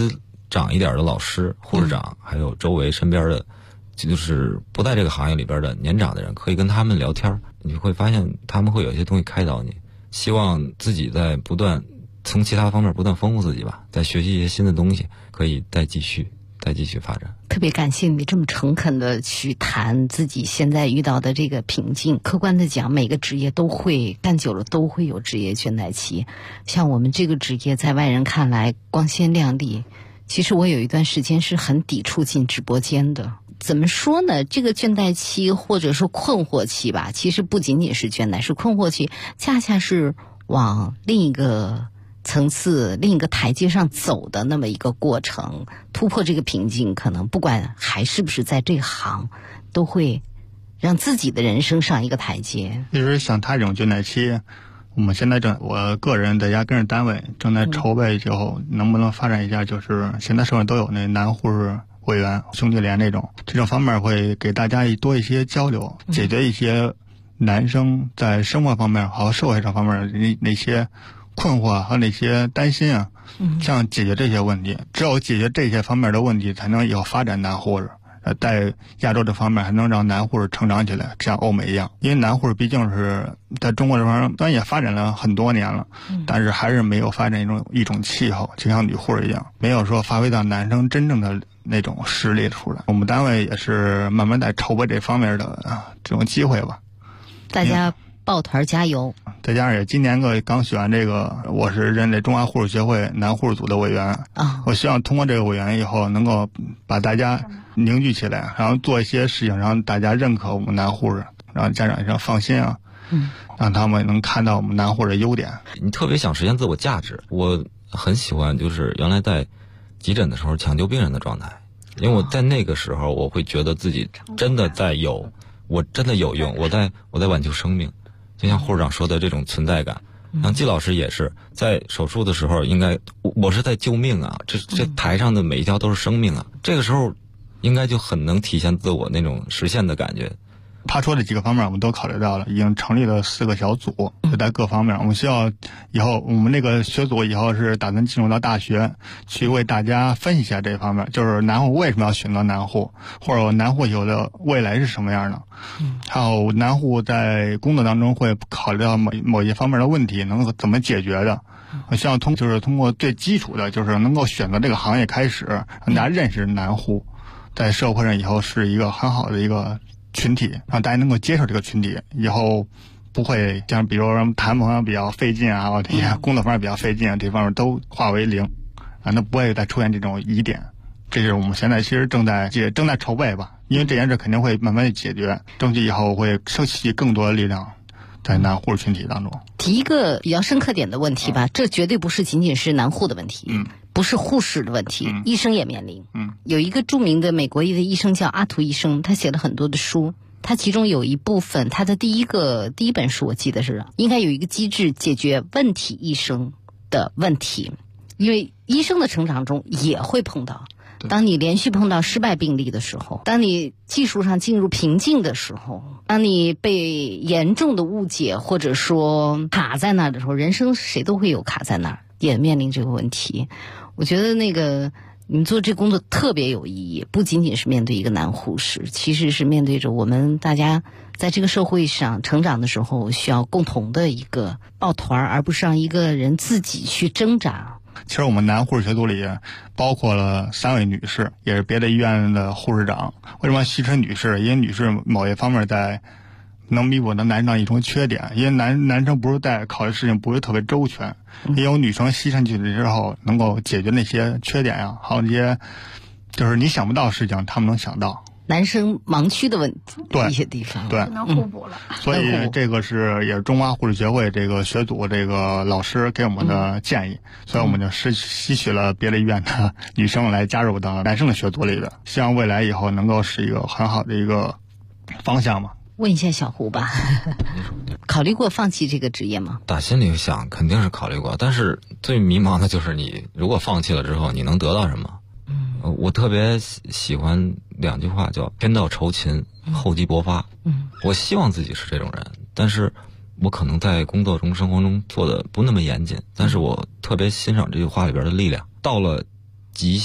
长一点的老师、护士长，还有周围身边的，就是不在这个行业里边的年长的人，可以跟他们聊天，你会发现他们会有一些东西开导你。希望自己在不断从其他方面不断丰富自己吧，再学习一些新的东西，可以再继续发展。 特别感谢你这么诚恳的去谈自己现在遇到的这个瓶颈。客观的讲，每个职业都会干久了都会有职业倦怠期，像我们这个职业在外人看来光鲜亮丽，其实我有一段时间是很抵触进直播间的。怎么说呢，这个倦怠期或者说困惑期吧，其实不仅仅是倦怠，是困惑期，恰恰是往另一个层次、另一个台阶上走的那么一个过程。突破这个瓶颈，可能不管还是不是在这行，都会让自己的人生上一个台阶。 其实像他这种倦怠期，我们现在我个人在家跟着单位正在筹备之后，能不能发展一下，就是现在社会都有那男护士委员、兄弟连这种方面，会给大家多一些交流，解决一些男生在生活方面和社会上方面的那些困惑和那些担心啊，像解决这些问题，只有解决这些方面的问题，才能以后发展男护士。在亚洲这方面还能让男护士成长起来，像欧美一样。因为男护士毕竟是在中国这方面虽然也发展了很多年了，但是还是没有发展一种气候，就像女护士一样，没有说发挥到男生真正的那种实力出来。我们单位也是慢慢在筹备这方面的这种机会吧。 大家抱团加油。 再加上也今年刚选这个，我是任这中华护士协会男护士组的委员啊。我希望通过这个委员以后，能够把大家凝聚起来，然后做一些事情，让大家认可我们男护士，让家长上放心啊。让他们能看到我们男护士的优点。 你特别想实现自我价值，我很喜欢就是原来在急诊的时候抢救病人的状态，因为我在那个时候我会觉得自己真的我真的有用，我在挽救生命。就像护士长说的这种存在感，像季老师也是在手术的时候，应该我是在救命啊，这台上的每一条都是生命啊，这个时候应该就很能体现自我那种实现的感觉。 他说的几个方面我们都考虑到了，已经成立了4个小组，就在各方面。我们需要以后我们那个学组以后是打算进入到大学，去为大家分析一下这方面，就是男护为什么要选择男护，或者男护以后的未来是什么样的。还有男护在工作当中会考虑到某一方面的问题能怎么解决的。我希望通过最基础的，就是能够选择这个行业开始，让大家认识男护，在社会上以后是一个很好的一个群体，让大家能够接受这个群体，以后不会像比如说谈朋友比较费劲啊，工作方面比较费劲啊，这方面都化为零啊，那不会再出现这种疑点。这是我们现在其实正在筹备吧，因为这件事肯定会慢慢的解决，争取以后会收集更多的力量在男护士群体当中。 提一个比较深刻点的问题吧，这绝对不是仅仅是男护的问题，不是护士的问题，医生也面临。有一个著名的美国的医生叫阿图医生，他写了很多的书，他其中有一部分，他的第一本书我记得是应该有一个机制解决问题医生的问题，因为医生的成长中也会碰到，当你连续碰到失败病例的时候，当你技术上进入瓶颈的时候，当你被严重的误解或者说卡在那儿的时候，人生谁都会有卡在那儿，也面临这个问题。我觉得你们做这工作特别有意义，不仅仅是面对一个男护士，其实是面对着我们大家在这个社会上成长的时候需要共同的一个抱团，而不是让一个人自己去挣扎。 其实我们男护士学组里包括了3位女士，也是别的医院的护士长。为什么牺牲女士？因为女士某一方面能弥补男生一种缺点，因为男生不是在考虑事情不是特别周全，也有女生牺牲去之后能够解决那些缺点呀，还有那些就是你想不到的事情他们能想到。 男生盲区的问题，一些地方对能互补了。 所以这个也是中华护士学会这个学组这个老师给我们的建议，所以我们就吸取了别的医院的女生来加入到男生的学组里的，希望未来以后能够是一个很好的一个方向嘛。 问一下小胡吧，考虑过放弃这个职业吗？ 打心里想肯定是考虑过，但是最迷茫的就是你如果放弃了之后你能得到什么。我特别喜欢2句话，叫天道酬勤，厚积薄发。我希望自己是这种人，但是我可能在工作中生活中做的不那么严谨，但是我特别欣赏这句话里边的力量。到了极限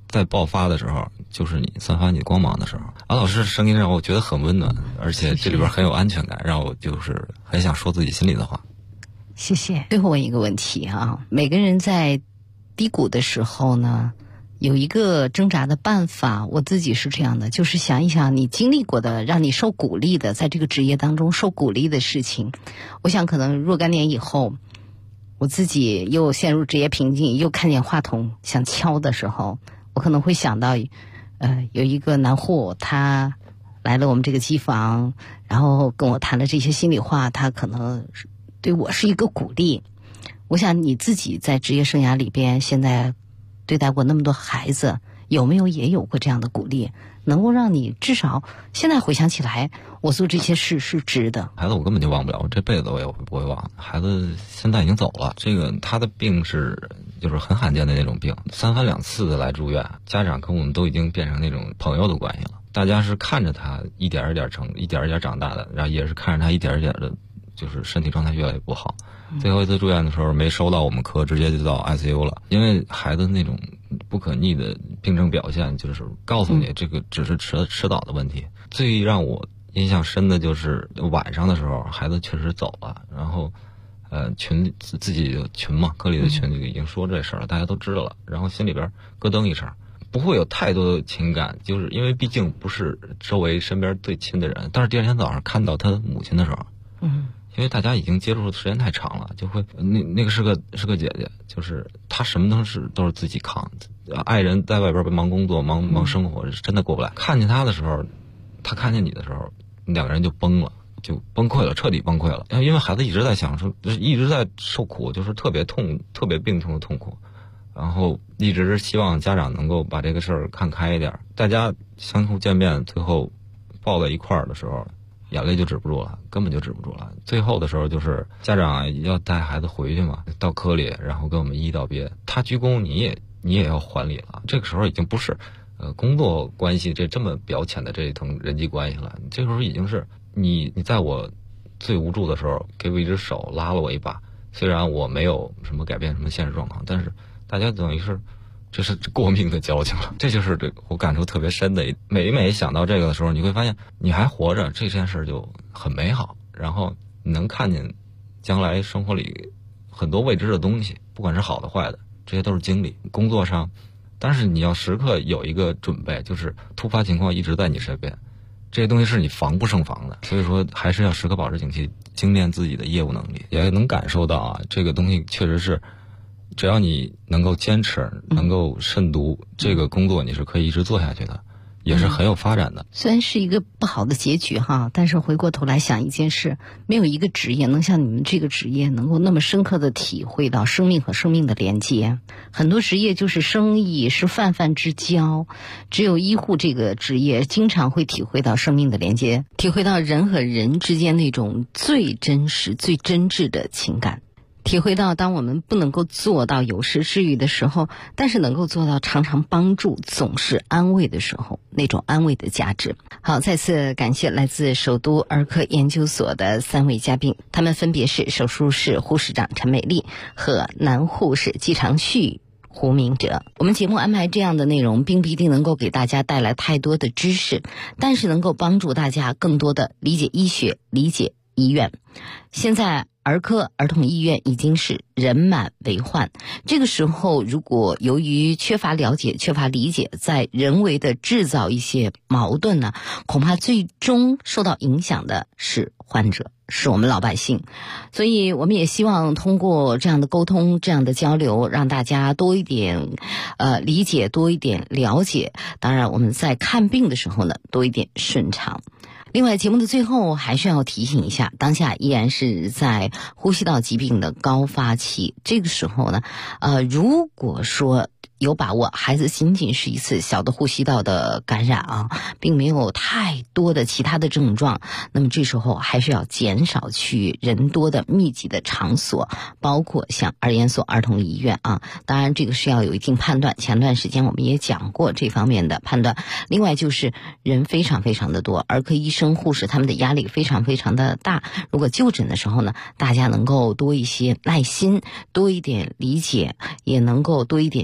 在爆发的时候，就是你散发你光芒的时候。安老师的声音让我觉得很温暖，而且这里边很有安全感，让我就是很想说自己心里的话。 谢谢。最后问一个问题啊，每个人在低谷的时候呢，有一个挣扎的办法，我自己是这样的，就是想一想你经历过的让你受鼓励的，在这个职业当中受鼓励的事情。我想可能若干年以后，我自己又陷入职业瓶颈，又看见话筒想敲的时候，我可能会想到有一个男户，他来了我们这个机房，然后跟我谈了这些心里话，他可能对我是一个鼓励。我想你自己在职业生涯里边，现在对待过那么多孩子，有没有也有过这样的鼓励，能够让你至少现在回想起来，我做这些事是值得。 孩子我根本就忘不了，我这辈子我也不会忘。孩子现在已经走了，这个他的病就是很罕见的那种病，3番2次的来住院，家长跟我们都已经变成那种朋友的关系了。大家是看着他一点一点长大的，然后也是看着他一点一点的，就是身体状态越来越不好。最后一次住院的时候没收到我们科，直接就到 ICU 了。因为孩子那种不可逆的病症表现，就是告诉你这个只是迟早的问题。最让我印象深的就是晚上的时候，孩子确实走了，然后自己的群嘛，科里的群就已经说这事儿了，大家都知道了，然后心里边咯噔一声，不会有太多的情感，就是因为毕竟不是周围身边最亲的人。但是第二天早上看到他母亲的时候，因为大家已经接触的时间太长了，就会那个是个姐姐，就是她什么都是自己扛，爱人在外边忙工作忙生活，是真的过不来。看见她的时候，她看见你的时候，两个人就崩了，就崩溃了，彻底崩溃了。因为孩子一直在享受，一直在受苦，就是特别病痛的痛苦，然后一直是希望家长能够把这个事儿看开一点。大家相互见面，最后抱在一块儿的时候，眼泪就止不住了，根本就止不住了。最后的时候就是家长要带孩子回去嘛，到科里，然后跟我们一道别，他鞠躬，你也要还礼了。这个时候已经不是工作关系这么表浅的这一层人际关系了，这个时候已经是你在我最无助的时候给我一只手，拉了我一把。虽然我没有什么改变什么现实状况，但是大家等于是这是过命的交情了。这就是我感触特别深的。每想到这个的时候，你会发现你还活着，这件事就很美好。然后你能看见将来生活里很多未知的东西，不管是好的坏的，这些都是经历。工作上，但是你要时刻有一个准备，就是突发情况一直在你身边，这些东西是你防不胜防的。所以说还是要时刻保持警惕，精炼自己的业务能力。也能感受到啊，这个东西确实是只要你能够坚持，能够慎独，这个工作你是可以一直做下去的，也是很有发展的。 虽然是一个不好的结局哈，但是回过头来想一件事，没有一个职业能像你们这个职业能够那么深刻的体会到生命和生命的连接。很多职业就是生意，是泛泛之交，只有医护这个职业经常会体会到生命的连接，体会到人和人之间那种最真实最真挚的情感，体会到当我们不能够做到有事治愈的时候，但是能够做到常常帮助，总是安慰的时候，那种安慰的价值。好，再次感谢来自首都儿科研究所的3位嘉宾，他们分别是手术室护士长陈美丽和男护士季长旭、胡明哲。我们节目安排这样的内容，并不一定能够给大家带来太多的知识，但是能够帮助大家更多的理解医学，理解医院。现在儿科儿童医院已经是人满为患，这个时候如果由于缺乏了解、缺乏理解，在人为的制造一些矛盾呢，恐怕最终受到影响的是患者，是我们老百姓。所以我们也希望通过这样的沟通、这样的交流，让大家多一点理解，多一点了解。当然我们在看病的时候呢，多一点顺畅。另外，节目的最后还是要提醒一下，当下依然是在呼吸道疾病的高发期，这个时候呢，如果说有把握，孩子仅仅是一次小的呼吸道的感染啊，并没有太多的其他的症状，那么这时候还是要减少去人多的密集的场所，包括像儿研所、儿童医院啊。当然这个是要有一定判断，前段时间我们也讲过这方面的判断。另外就是人非常非常的多，儿科医生、护士他们的压力非常非常的大，如果就诊的时候呢，大家能够多一些耐心，多一点理解，也能够多一点将心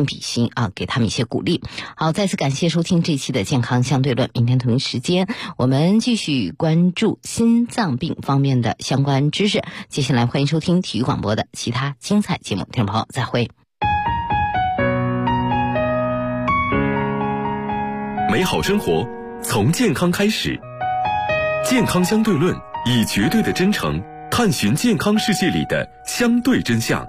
心比心啊，给他们一些鼓励。好，再次感谢收听这期的健康相对论，明天同一时间我们继续关注心脏病方面的相关知识。接下来欢迎收听体育广播的其他精彩节目，听众朋友再会。 美好生活从健康开始，健康相对论，以绝对的真诚探寻健康世界里的相对真相。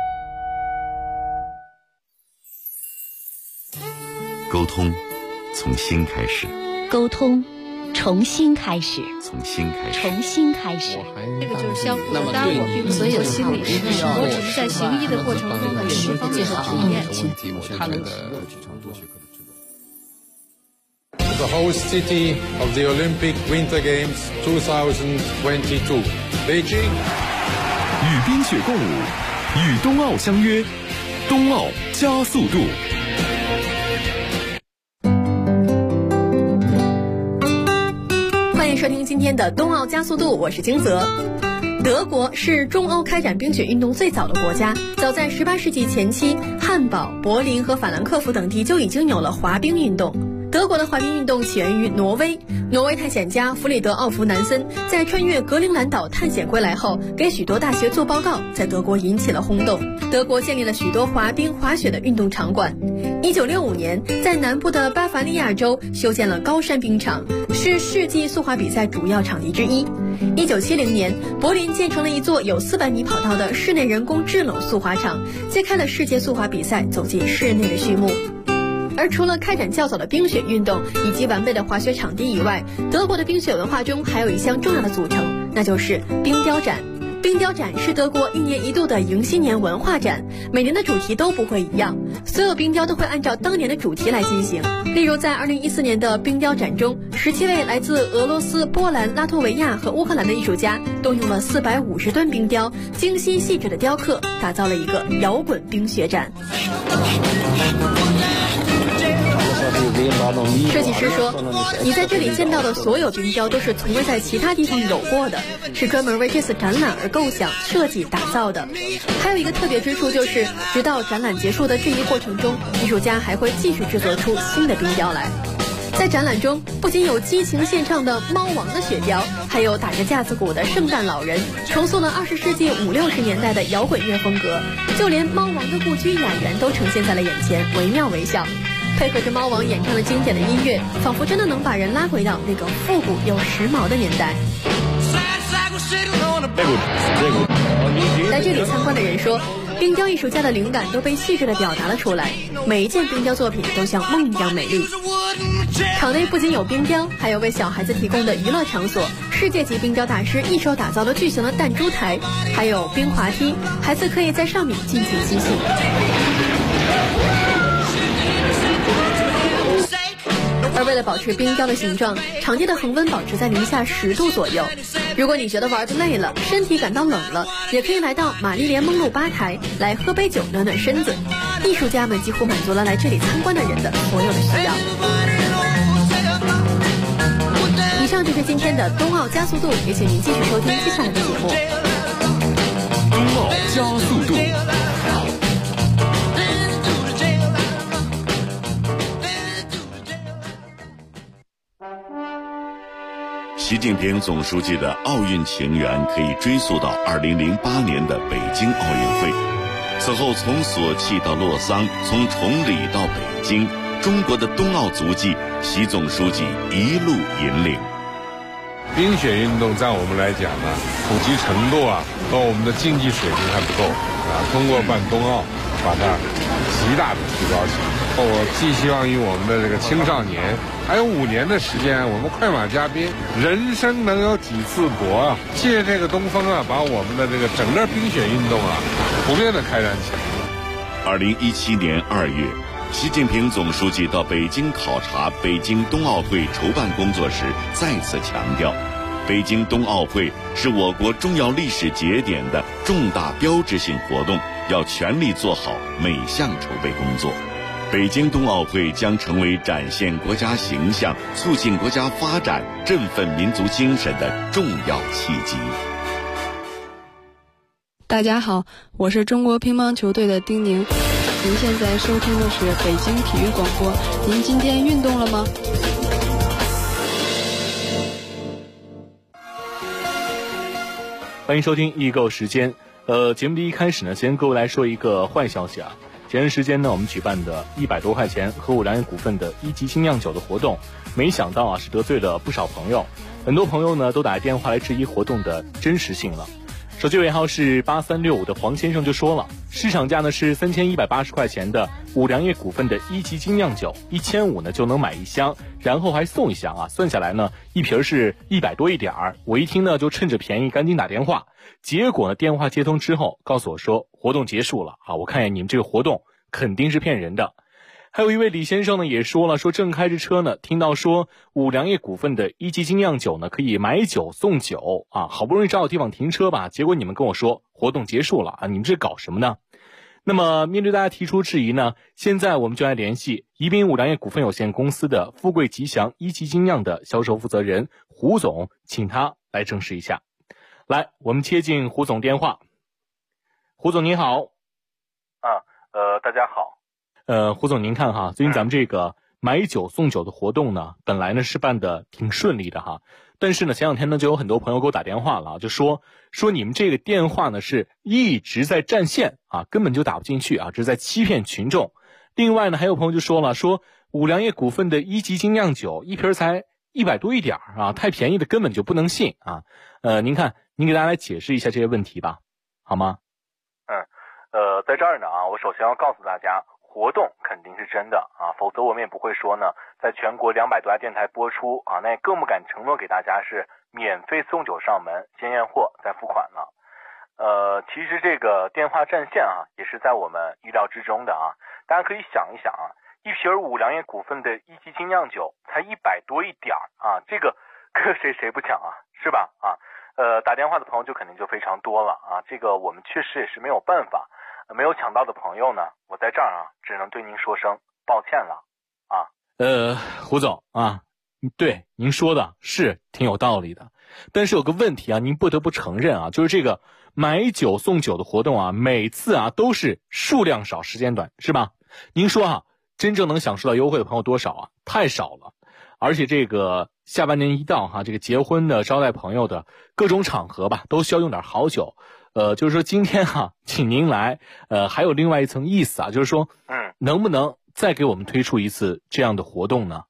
沟通从心开始， 沟通重新开始， 从心开始， 重新开始。 这个就是相互的，当然我并不是做心理师，我只是在行医的过程中的释放这个体验。 他能The host city of the Olympic Winter Games 2022, Beijing. 与冰雪共舞，与冬奥相约，冬奥加速度。 欢迎收听今天的冬奥加速度，我是金泽。德国是中欧开展冰雪运动最早的国家，早在18世纪前期，汉堡、柏林和法兰克福等地就已经有了滑冰运动。德国的滑冰运动起源于挪威，挪威探险家弗里德奥弗南森在穿越格陵兰岛探险归来后，给许多大学做报告，在德国引起了轰动。德国建立了许多滑冰、滑雪的运动场馆。1965年，在南部的巴伐利亚州修建了高山冰场，是世纪速滑比赛主要场地之一。1970年，柏林建成了一座有400米跑道的室内人工制冷速滑场，揭开了世界速滑比赛走进室内的序幕。而除了开展较早的冰雪运动以及完备的滑雪场地以外，德国的冰雪文化中还有一项重要的组成，那就是冰雕展。冰雕展是德国1年1度的迎新年文化展，每年的主题都不会一样，所有冰雕都会按照当年的主题来进行。例如在2014年的冰雕展中，17位来自俄罗斯、波兰、拉脱维亚和乌克兰的艺术家动用了450吨冰雕，精心细致的雕刻，打造了一个摇滚冰雪展。设计师说，你在这里见到的所有冰雕都是从未在其他地方有过的，是专门为这次展览而构想、设计、打造的。还有一个特别之处就是，直到展览结束的这一过程中，艺术家还会继续制作出新的冰雕来。在展览中，不仅有激情献唱的猫王的雪雕，还有打着架子鼓的圣诞老人，重塑了20世纪50、60年代的摇滚乐风格，就连猫王的故居雅园都呈现在了眼前，惟妙惟肖。配合着猫王演唱的经典的音乐，仿佛真的能把人拉回到那个复古又时髦的年代。来这里参观的人说，冰雕艺术家的灵感都被细致地表达了出来，每一件冰雕作品都像梦一样美丽。场内不仅有冰雕，还有为小孩子提供的娱乐场所，世界级冰雕大师一手打造的巨型的弹珠台，还有冰滑梯，孩子可以在上面尽情嬉戏。而为了保持冰雕的形状，场地的恒温保持在零下10度左右。如果你觉得玩得累了，身体感到冷了，也可以来到玛丽莲梦露吧台来喝杯酒暖暖身子。艺术家们几乎满足了来这里参观的人的所有的需要。以上就是今天的冬奥加速度，也请您继续收听接下来的节目。 冬奥加速度。 习近平总书记的奥运情缘可以追溯到2008年的北京奥运会。此后从索契到洛桑，从崇礼到北京，中国的冬奥足迹，习总书记一路引领。 冰雪运动在我们来讲呢，普及程度和我们的竞技水平还不够通过办冬奥，把它极大的提高起来。我寄希望于我们的这个青少年，还有5年的时间，我们快马加鞭，人生能有几次搏借这个东风把我们的这个整个冰雪运动普遍的开展起来。 2017年2月，习近平总书记到北京考察北京冬奥会筹办工作时，再次强调，北京冬奥会是我国重要历史节点的重大标志性活动，要全力做好每项筹备工作。北京冬奥会将成为展现国家形象、促进国家发展、振奋民族精神的重要契机。 大家好，我是中国乒乓球队的丁宁。 您现在收听的是北京体育广播。您今天运动了吗？ 欢迎收听易购时间。节目的一开始呢，先跟各位来说一个坏消息啊。前段时间呢，我们举办的100多块钱和五粮液股份的一级精酿酒的活动，没想到啊是得罪了不少朋友，很多朋友呢都打电话来质疑活动的真实性了。手机尾号是8365的黄先生就说了，市场价呢是3180块钱的五粮液股份的一级精酿酒，1500呢就能买1箱，然后还送1箱啊，算下来呢一瓶是100多一点儿。我一听呢就趁着便宜赶紧打电话，结果呢电话接通之后告诉我说活动结束了啊，我看见你们这个活动肯定是骗人的。还有一位李先生呢也说了，说正开着车呢，听到说五粮液股份的一级精酿酒呢可以买酒送酒啊，好不容易找到地方停车吧，结果你们跟我说活动结束了啊，你们这搞什么呢？那么面对大家提出质疑呢，现在我们就来联系宜宾五粮液股份有限公司的富贵吉祥一级精酿的销售负责人胡总，请他来证实一下。来，我们接进胡总电话。胡总您好。 大家好。 胡总您看哈，最近咱们这个买酒送酒的活动呢，本来呢是办的挺顺利的哈，但是呢前两天呢就有很多朋友给我打电话了，就说你们这个电话呢是一直在占线啊，根本就打不进去啊，这是在欺骗群众。另外呢还有朋友就说了，说五粮液股份的一级精酿酒一瓶才100多一点啊，太便宜的根本就不能信啊。您看您给大家来解释一下这些问题吧，好吗？ 在这儿呢啊，我首先要告诉大家，活动肯定是真的啊，否则我们也不会说呢，在全国200多家电台播出啊，那也更不敢承诺给大家是免费送酒上门，先验货再付款了。其实这个电话占线啊，也是在我们意料之中的啊。大家可以想一想啊，一瓶五粮液股份的一级精酿酒才100多一点啊，这个搁谁不抢啊，是吧？啊，打电话的朋友就肯定就非常多了啊，这个我们确实也是没有办法。没有抢到的朋友呢，我在这儿啊，只能对您说声抱歉了啊。 胡总啊，对您说的是挺有道理的，但是有个问题啊，您不得不承认啊，就是这个买酒送酒的活动啊，每次啊都是数量少时间短，是吧？您说啊，真正能享受到优惠的朋友多少啊？太少了。而且这个下半年一到哈，这个结婚的、招待朋友的各种场合吧，都需要用点好酒。就是说今天哈，请您来，还有另外一层意思啊，就是说，能不能再给我们推出一次这样的活动呢？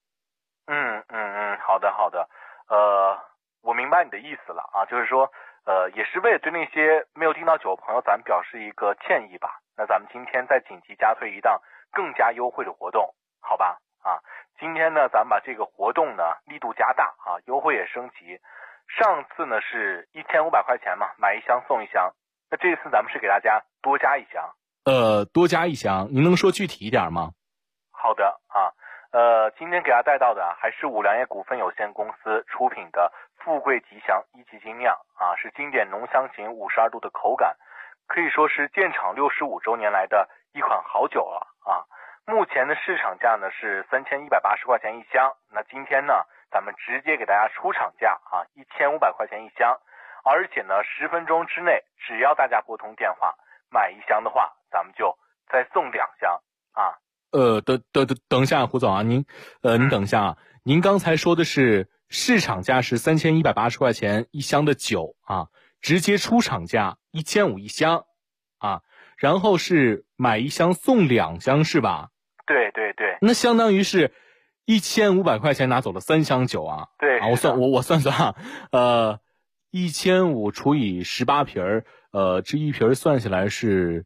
好的，我明白你的意思了啊，就是说，也是为了对那些没有订到酒的朋友，咱们表示一个歉意吧。那咱们今天再紧急加推一档更加优惠的活动，好吧？啊，今天呢，咱们把这个活动呢力度加大啊，优惠也升级。上次呢是1500块钱嘛，买1箱送1箱。那这次咱们是给大家多加1箱。 多加1箱，您能说具体一点吗？ 好的啊，今天给大家带到的还是五粮液股份有限公司出品的富贵吉祥一级精酿啊，是经典浓香型52度的口感，可以说是建厂65周年来的一款好酒了啊。目前的市场价呢是3180块钱1箱，那今天呢咱们直接给大家出厂价啊，1500块钱1箱，而且呢10分钟之内，只要大家拨通电话买1箱的话，咱们就再送2箱啊。 等一下，胡总啊，您等一下啊，您刚才说的是市场价是3180块钱1箱的酒啊，直接出厂价15001箱啊，然后是买1箱送2箱是吧？ 对， 那相当于是1500块钱拿走了3箱酒啊。 对啊，我算算啊，1500除以18瓶这一瓶算下来是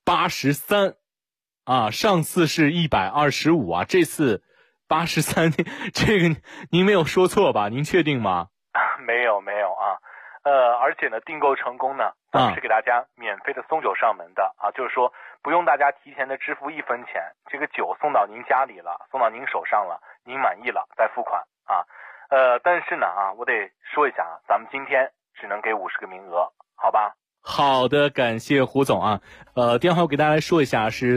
83啊，上次是125啊，这次83，这个您没有说错吧？您确定吗？ 没有啊，而且呢，订购成功呢，咱们是给大家免费的送酒上门的啊，就是说不用大家提前的支付1分钱，这个酒送到您家里了，送到您手上了，您满意了再付款啊。但是呢啊，我得说一下啊，咱们今天只能给50个名额，好吧？ 好的，感谢胡总啊。电话我给大家来说一下，是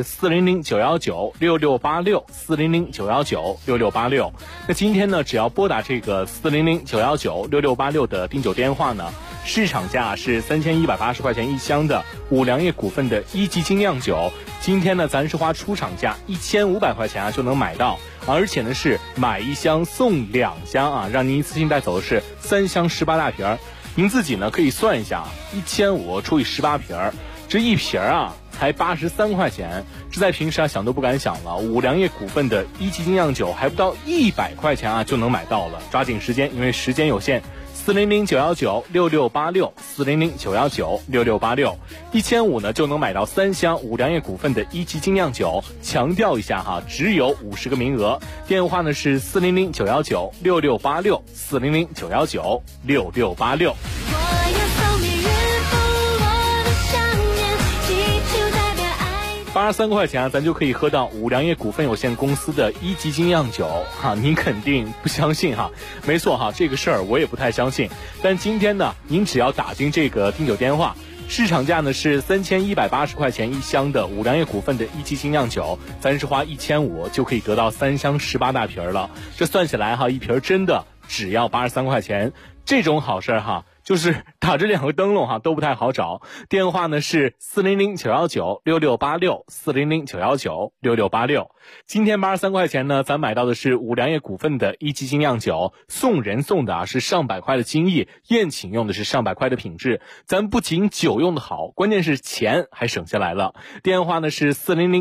400-919-6686，400-919-6686。那今天呢，只要拨打这个400-919-6686的订酒电话呢， 市场价是3180块钱一箱的五粮液股份的一级精酿酒，今天呢咱是花出厂价1500块钱啊就能买到，而且呢是买一箱送2箱啊，让您一次性带走的是3箱18大瓶。您自己呢可以算一下，1500除以18瓶，这一瓶啊才83块钱，这在平时啊想都不敢想了。五粮液股份的一级精酿酒还不到100块钱啊就能买到了，抓紧时间，因为时间有限。400-919-6686，400-919-6686，1500呢就能买到3箱五粮液股份的一级精酿酒。强调一下哈，只有50个名额。电话呢是400-919-6686，400-919-6686。83块钱啊，咱就可以喝到五粮液股份有限公司的一级精酿酒哈，您肯定不相信哈？没错哈，这个事儿我也不太相信。但今天呢，您只要打进这个订酒电话，市场价呢是3180块钱一箱的五粮液股份的一级精酿酒，咱是花1500就可以得到3箱18大瓶了。这算下来哈，一瓶真的只要83块钱，这种好事哈。就是打着2个灯笼哈都不太好找，电话呢是400-919-6686，400-919-6686。今天83块钱呢，咱买到的是五粮液股份的一级精酿酒，送人送的啊是上百块的精益，宴请用的是上百块的品质。咱不仅酒用的好，关键是钱还省下来了。电话呢是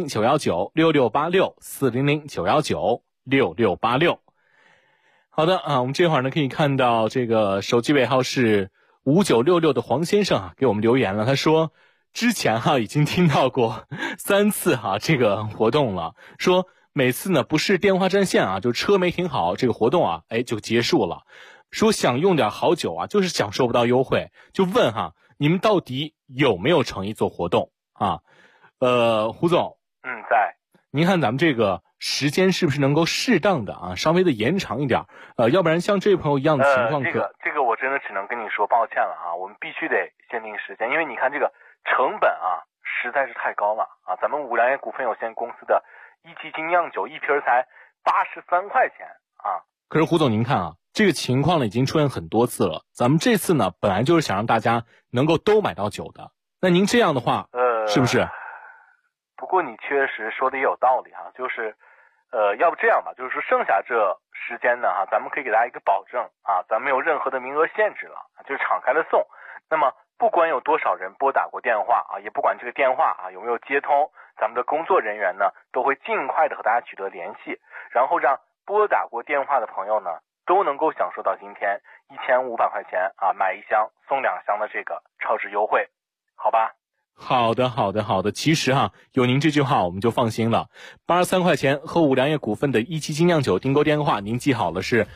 400-919-6686，400-919-6686。好的啊，我们这会儿呢可以看到这个手机尾号是5966的黄先生啊给我们留言了，他说之前哈已经听到过3次哈这个活动了，说每次呢不是电话占线啊，就车没停好，这个活动啊就结束了。说想用点好酒啊，就是享受不到优惠，就问哈你们到底有没有诚意做活动啊？胡总， 在。 您看咱们这个时间是不是能够适当的啊，稍微的延长一点？要不然像这位朋友一样的情况， 这个我真的只能跟你说抱歉了啊，我们必须得限定时间，因为你看这个成本啊实在是太高了啊，咱们五粮液股份有限公司的一级精酿酒一瓶才83块钱啊。 可是胡总您看啊，这个情况呢已经出现很多次了，咱们这次呢本来就是想让大家能够都买到酒的，那您这样的话是不是？ 不过你确实说的也有道理哈，就是要不这样吧，就是说剩下这时间呢哈，咱们可以给大家一个保证啊，咱没有任何的名额限制了，就是敞开了送。那么不管有多少人拨打过电话啊，也不管这个电话啊有没有接通，咱们的工作人员呢都会尽快的和大家取得联系，然后让拨打过电话的朋友呢都能够享受到今天1500块钱啊买1箱送2箱的这个超值优惠，好吧？ 好的。其实哈，有您这句话我们就放心了。83块钱和五粮液股份的一级精酿酒订购电话，您记好了是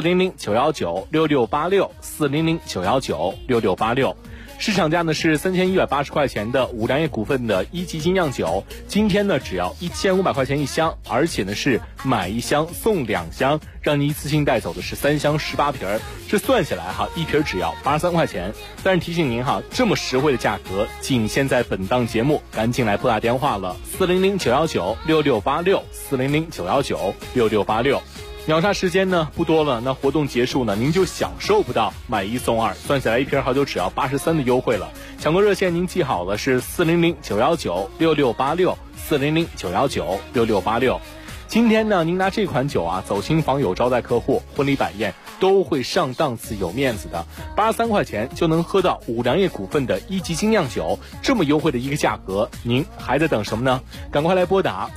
400-919-6686，400-919-6686。市场价呢是3180块钱的五粮液股份的一级精酿酒，今天呢只要1500块钱一箱，而且呢是买1箱送2箱，让你一次性带走的是3箱18瓶，这算下来哈，一瓶只要83块钱。但是提醒您哈，这么实惠的价格仅限在本档节目，赶紧来拨打电话了，400-919-6686，400-919-6686。秒杀时间呢不多了，那活动结束呢，您就享受不到买1送2，算下来一瓶好酒只要83的优惠了。抢购热线您记好了是400-919-6686，400-919-6686。今天呢，您拿这款酒啊走亲访友、招待客户、婚礼摆宴都会上档次、有面子的。83块钱就能喝到五粮液股份的一级精酿酒，这么优惠的一个价格，您还在等什么呢？赶快来拨打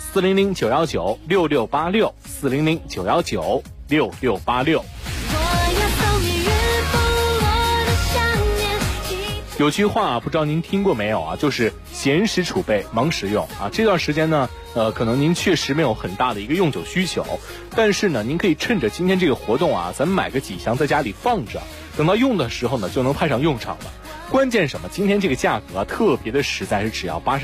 400-919-6686，400-919-6686。有句话不知道您听过没有啊，就是闲时储备，忙时用啊。这段时间呢，可能您确实没有很大的一个用酒需求，但是呢，您可以趁着今天这个活动啊，咱们买个几箱在家里放着，等到用的时候呢，就能派上用场了。关键什么？今天这个价格啊，特别的实在，是只要80。